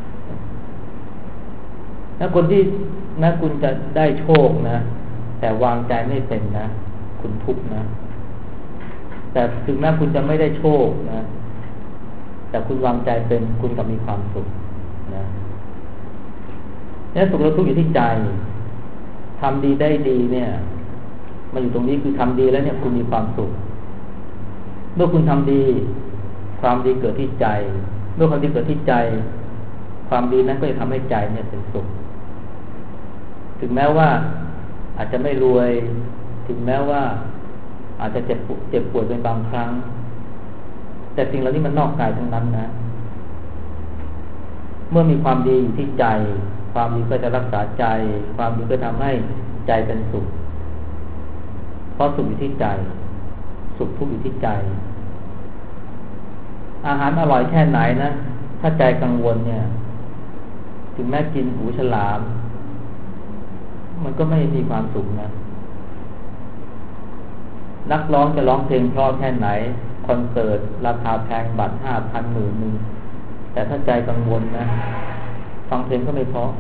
แล้วคนที่นะคุณจะได้โชคนะแต่วางใจไม่เป็นนะคุณทุกข์นะแต่ถึงแม้คุณจะไม่ได้โชคนะแต่คุณวางใจเป็นคุณก็มีความสุขนะเนี่ยสุขและทุกข์อยู่ที่ใจทำดีได้ดีเนี่ยมาอยู่ตรงนี้คือทำดีแล้วเนี่ยคุณมีความสุขเมื่อคุณทำดีความดีเกิดที่ใจเมื่อความดีเกิดที่ใจความดีนั้นก็จะทำให้ใจเนี่ยเป็นสุขถึงแม้ว่าอาจจะไม่รวยถึงแม้ว่าอาจจะเจ็บปวดเป็นบางครั้งแต่สิ่งเหล่านี้มันนอกกายทั้งนั้นนะเมื่อมีความดีอยู่ที่ใจความดีก็จะรักษาใจความดีก็ทำให้ใจเป็นสุขเพราะสุขอยู่ที่ใจสุขทุกข์อยู่ที่ใจอาหารอร่อยแค่ไหนนะถ้าใจกังวลเนี่ยถึงแม้กินหูฉลามมันก็ไม่มีความสุขนะนักร้องจะร้องเพลงเพราะแค่ไหนคอนเสิร์ตราคาแพงบัตร 5,000 10,000แต่ถ้าใจกังวลนะฟังเพลงก็ไม่เพราะ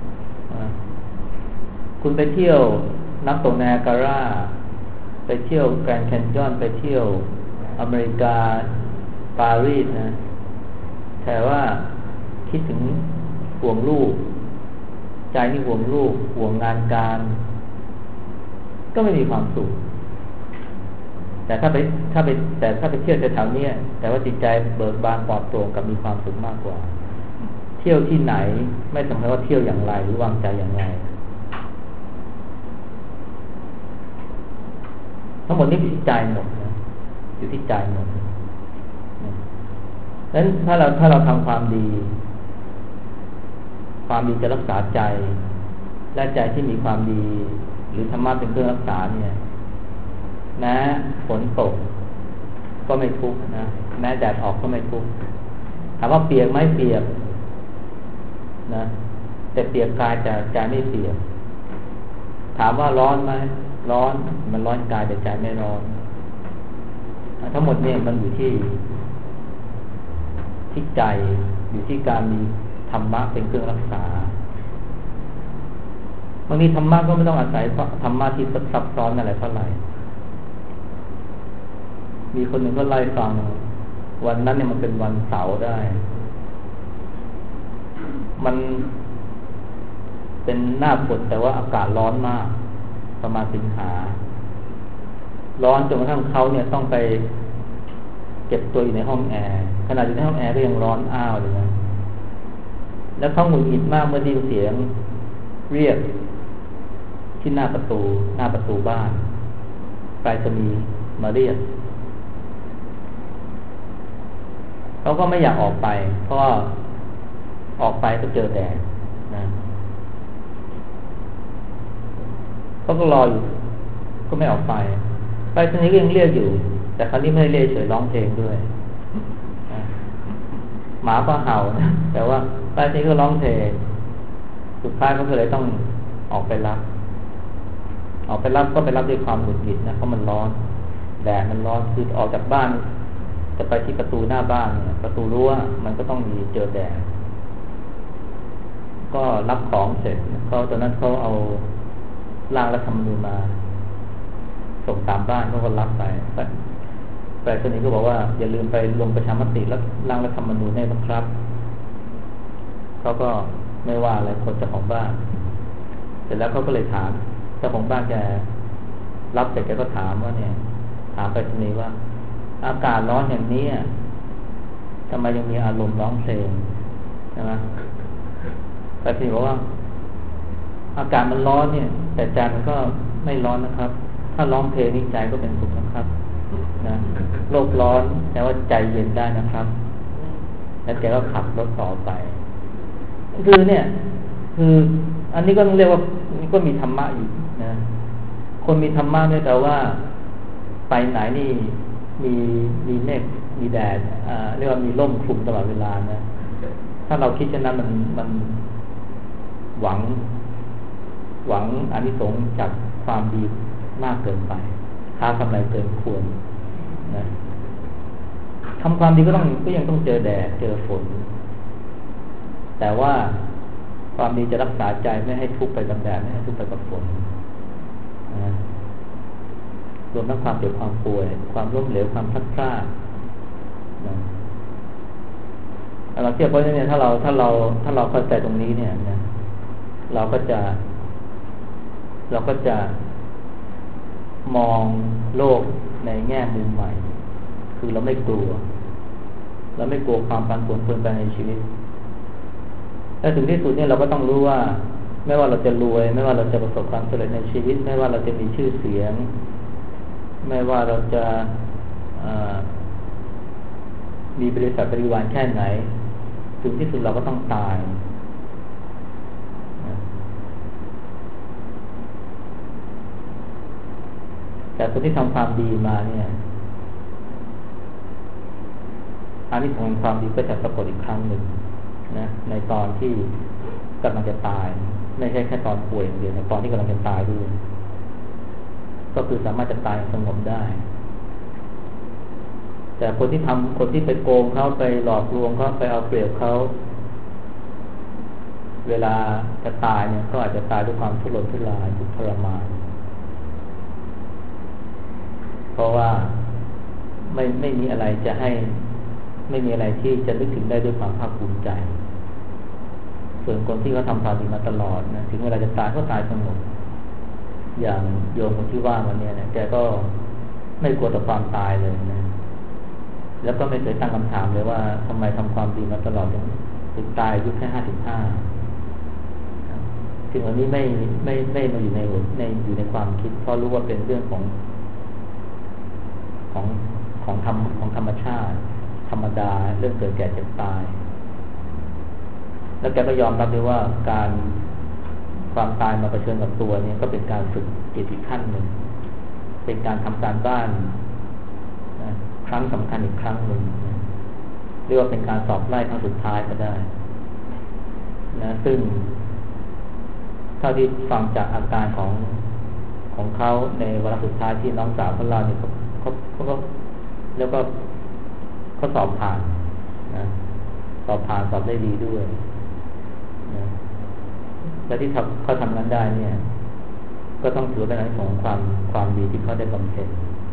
คุณไปเที่ยวน้ำตกไนอาการาไปเที่ยวแกรนด์แคนยอนไปเที่ยวอเมริกาปารีสนะแต่ว่าคิดถึงห่วงลูกใจนี่ห่วงลูกห่วงงานการก็ไม่มีความสุขแต่ถ้าไปเที่ยวแถวๆนี้แต่ว่าจิตใจเบิกบานปลอดโปร่งกับมีความสุขมากกว่าเที่ยวที่ไหนไม่สำคัญว่าเที่ยวอย่างไรหรือวางใจอย่างไรทั้งหมดนี้อยู่ที่ใจหมดนะอยู่ที่ใจหมดฉะนั้นถ้าเราทำความดีจะรักษาใจและใจที่มีความดีหรือธรรมะเป็นเครื่องรักษาเนี่ยแม้ฝนตกก็ไม่ทุกข์นะแม้แดดออกก็ไม่ทุกข์ถามว่าเปียกไหมเปียกนะแต่เปียกกายแต่ใจไม่เปียกถามว่าร้อนไหมร้อนมันร้อนกายแต่ใจไม่ร้อนทั้งหมดเนี่ยมันอยู่ที่ใจอยู่ที่การมีธรรมะเป็นเครื่องรักษาบางทีธรรมะก็ไม่ต้องอาศัยธรรมะที่ซับซ้อนอะไรเท่าไหร่มีคนหนึ่งก็ไล่ฟังวันนั้นเนี่ยมันเป็นวันเสาร์ได้มันเป็นหน้าฝนแต่ว่าอากาศร้อนมากประมาณสิงหาร้อนจนกระทั่งเขาเนี่ยต้องไปเก็บตัวอยู่ในห้องแอร์ขณะอยู่ในห้องแอร์ก็ยังร้อนอ้าวเลยนะแล้วเขาหงุดหงิดมากเมื่อได้ยินเสียงเรียกที่หน้าประตูบ้านไปรษณีย์มาเรียกเขาก็ไม่อยากออกไปเพราะว่าออกไปก็เจอแดดนะเขาก็รออยู่ก็ไม่ออกไปไปรษณีย์ก็ยังเรียกอยู่แต่คราวนี้ไม่ได้เรียกเฉยร้องเพลงด้วยหมาก็เห่านะแต่ว่าไปรษณีย์ก็ร้องเพลงสุดท้ายเขาก็เลยต้องออกไปรับก็ไปรับด้วยความหงุดหงิดนะเพราะมันร้อนแดดมันร้อนคือออกจากบ้านจะไปที่ประตูหน้าบ้านเนี่ยประตูรั้วมันก็ต้องมีเจอแดดก็รับของเสร็จเขาตอนนั้นเขาเอาร่างรัฐธรรมนูญมาส่งตามบ้านเขาก็รับไปแต่คนนี้ก็บอกว่าอย่าลืมไปลงประชามติแล้วร่างรัฐธรรมนูญให้นะครับเขาก็ไม่ว่าอะไรคนเจ้าของบ้านเสร็จแล้วเขาก็เลยถามเจ้าของบ้านแกรับเสร็จแกก็ถามว่าเนี่ยถามไปทีนี้ว่าอากาศร้อนอย่างนี้ทำไมยังมีอารมณ์ร้องเพลงใช่ไหมแต่ทีนี้บอกว่าอากาศมันร้อนเนี่ยแต่ใจมันก็ไม่ร้อนนะครับถ้าร้องเพลงนี่ใจก็เป็นสุขนะครับนะโลกร้อนแต่ว่าใจเย็นได้นะครับแล้วแกก็ขับรถต่อไปคือเนี่ยคืออันนี้ก็ต้องเรียกว่านี่ก็มีธรรมะอยู่นะคนมีธรรมะเนี่ยแต่ว่าไปไหนนี่มีเมฆมีแดดเรียกว่ามีร่มคลุมตลอดเวลานะถ้าเราคิดเช่นนั้นมันหวังอานิสงส์จากความดีมากเกินไปค้ากำไรเกินควรนะทำความดีก็ยังต้องเจอแดดเจอฝนแต่ว่าความดีจะรักษาใจไม่ให้ทุกข์ไปกับแดดไม่ให้ทุกข์ไปกับฝนนะรวมทั้งความเจ็บความป่วยความล้มเหลวความพลัดพรากนะเราเทียบเพราะเนี่ยถ้าเราเข้าใจตรงนี้เนี่ยนะเราก็จะมองโลกในแง่มุมใหม่คือเราไม่กลัวความผันผวนเปลี่ยนแปลงในชีวิตและถึงที่สุดเนี่ยเราก็ต้องรู้ว่าไม่ว่าเราจะรวยไม่ว่าเราจะประสบความสำเร็จในชีวิตไม่ว่าเราจะมีชื่อเสียงไม่ว่าเราจะมีบริษัทบริวารแค่ไหนถึงที่สุดเราก็ต้องตายแต่คนที่ทำความดีมาเนี่ยอานิสงส์ของความดีก็จะปรากฏอีกครั้งหนึ่งนะในตอนที่กำลังจะตายไม่ใช่แค่ตอนป่วยอย่างเดียวในตอนที่กำลังจะตายด้วยก็คือสามารถจะตายสงบได้แต่คนที่ไปโกงเขาไปหลอกลวงเขาไปเอาเปรียบเขาเวลาจะตายเนี่ยก็อาจจะตายด้วยความทุรนทุรายทุกข์ทรมานเพราะว่าไม่มีอะไรจะให้ไม่มีอะไรที่จะนึกถึงได้ด้วยความภาคภูมิใจส่วนคนที่เขาทำความดีมาตลอดนะถึงเวลาจะตายก็ตายสงบอย่างโยมคนที่ว่ามันเนี่ยนะแกก็ไม่กลัวต่อความตายเลยนะแล้วก็ไม่เคยตั้งคำถามเลยว่าทำไมทำความดีมาตลอดถึงตายอายุแค่55ถึงวันนี้ไม่มาอยู่อยู่ในความคิดเพราะรู้ว่าเป็นเรื่องของธรรมชาติธรรมดาเรื่องเกิดแก่เจ็บตายแล้วแกก็ยอมรับด้วยว่าความตายมาเผชิญกับตัวเนี่ยก็เป็นการฝึกจิตอีกขั้นหนึ่งเป็นการทำการบ้านนะครั้งสำคัญอีกครั้งหนึ่งเรียกว่าเป็นการสอบไล่ครั้งสุดท้ายก็ได้นะซึ่งเท่าที่ฟังจากอาการของเขาในวาระสุดท้ายที่น้องสาวของเราเนี่ยเขาก็แล้วก็เขาสอบผ่านนะสอบได้ดีด้วยนะและที่เขาทำนั้นได้เนี่ยก็ต้องถือเป็นอานิสงส์ความดีที่เขาได้บำเพ็ญ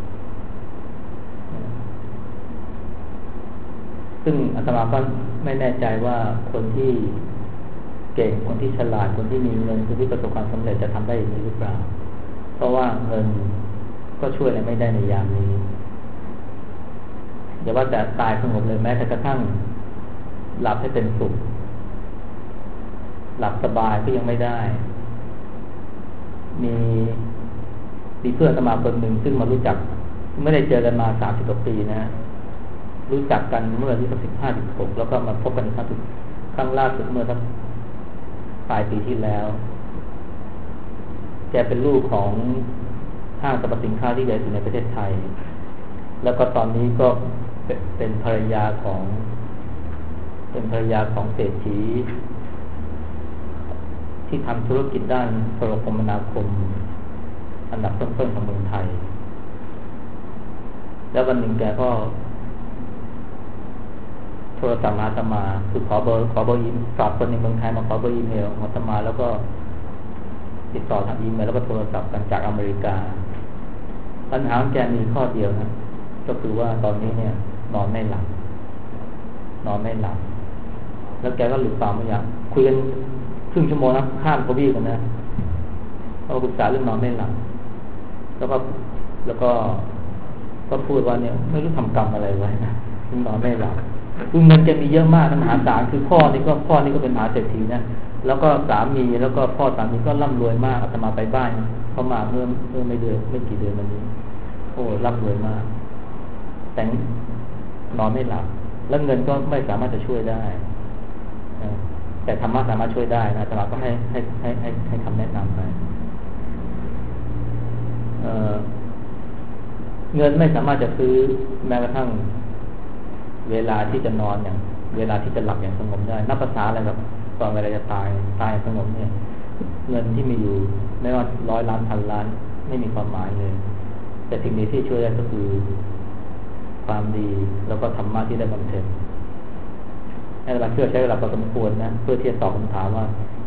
ซึ่งอาตมาก็ไม่แน่ใจว่าคนที่เก่งคนที่ฉลาดคนที่มีเงินคนที่ประสบความสำเร็จจะทำได้อย่างนี้หรือเปล่าเพราะว่าเงินก็ช่วยอะไรไม่ได้ในยามนี้อย่าว่าแต่ตายสงบเลยแม้แต่กระทั่งหลับให้เป็นสุขหลับสบายก็ยังไม่ได้มีเพื่อนอาตมาคนหนึ่งซึ่งมารู้จักไม่ได้เจอกันมา30 กว่าปีนะรู้จักกันเมื่ออายุ15-16แล้วก็มาพบกันครั้งล่าสุดเมื่อสักปลายปีที่แล้วแกเป็นลูกของห้างสรรพสินค้าที่ใหญ่ที่สุดในประเทศไทยแล้วก็ตอนนี้ก็เป็นภรรยาของเศรษฐีที่ทำธุรกิจด้านโทรคมนาคมอันดับต้นๆของเมืองไทยแล้ววันหนึ่งแกก็โทรศัพท์มาอาตมาคือขอเบอร์อีเมลฝากคนในเมืองไทยมาขอเบอร์อีเมลอาตมาแล้วก็ติดต่อทางอีเมลแล้วก็โทรศัพท์กันจากอเมริกาปัญหาของแกมีข้อเดียวนะก็คือว่าตอนนี้เนี่ยนอนไม่หลับแล้วแกก็หลุดปากมาอย่างคุยกันครึ่งชั่วโมงนะข้ามกบี้กันนะเราปรึกษาเรื่องนอนไม่หลับแล้วก็พูดว่าเนี่ยไม่รู้ทำกรรมอะไรไว้นะถึงนอนไม่หลับคือเงินแกมีเยอะมากมหาศาลคือพ่อนี่ก็เป็นมหาเศรษฐีนะแล้วก็สามีแล้วก็พ่อสามีก็ร่ำรวยมากอาตมาไปบ้านเขามาเมื่อไม่กี่เดือนมานี้โอ้ร่ำรวยมากแต่นอนไม่หลับแล้วเงินก็ไม่สามารถจะช่วยได้แต่ธรรมะสามารถช่วยได้นะอาตมาก็ให้คำแนะนำไปเงินไม่สามารถจะซื้อแม้กระทั่งเวลาที่จะนอนอย่างเวลาที่จะหลับอย่างสงบได้นับภาษาอะไรแบบตอนเวลาจะตายสงบเนี่ยเงินที่มีอยู่ไม่ว่า100 ล้านพันล้านไม่มีความหมายเลยแต่สิ่งนี้ที่ช่วยได้ก็คือความดีแล้วก็ธรรมะที่ได้บำเพ็ญให้เราเชื่อใช้เวลาพอสมควรนะเพื่อที่จะตอบคำถามว่า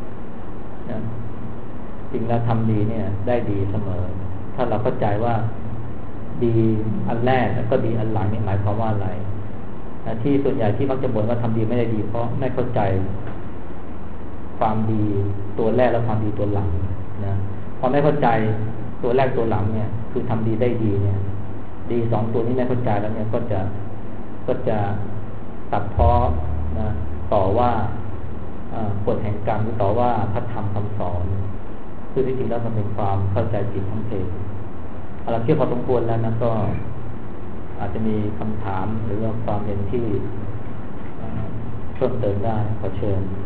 จริงแล้วทำดีเนี่ยได้ดีเสมอถ้าเราเข้าใจว่าดีอันแรกแล้วก็ดีอันหลังนี่หมายความว่าอะไรที่ส่วนใหญ่ที่มักจะบ่นว่าทำดีไม่ได้ดีเพราะไม่เข้าใจความดีตัวแรกและความดีตัวหลังนะพอไม่เข้าใจตัวแรกตัวหลังเนี่ยคือทำดีได้ดีเนี่ยดี2ตัวนี้ไม่เข้าใจแล้วเนี่ยก็จะตัดพ้อนะต่อว่ากฎแห่งกรรมหรือต่อว่าพระธรรมคำสอนคือที่จริงแล้วมันเป็นความเข้าใจผิดทั้งเพศเราเชื่อพอสมควรแล้วนะก็อาจจะมีคำถามหรือว่าความเห็นที่เพิ่มเติมได้ขอเชิญ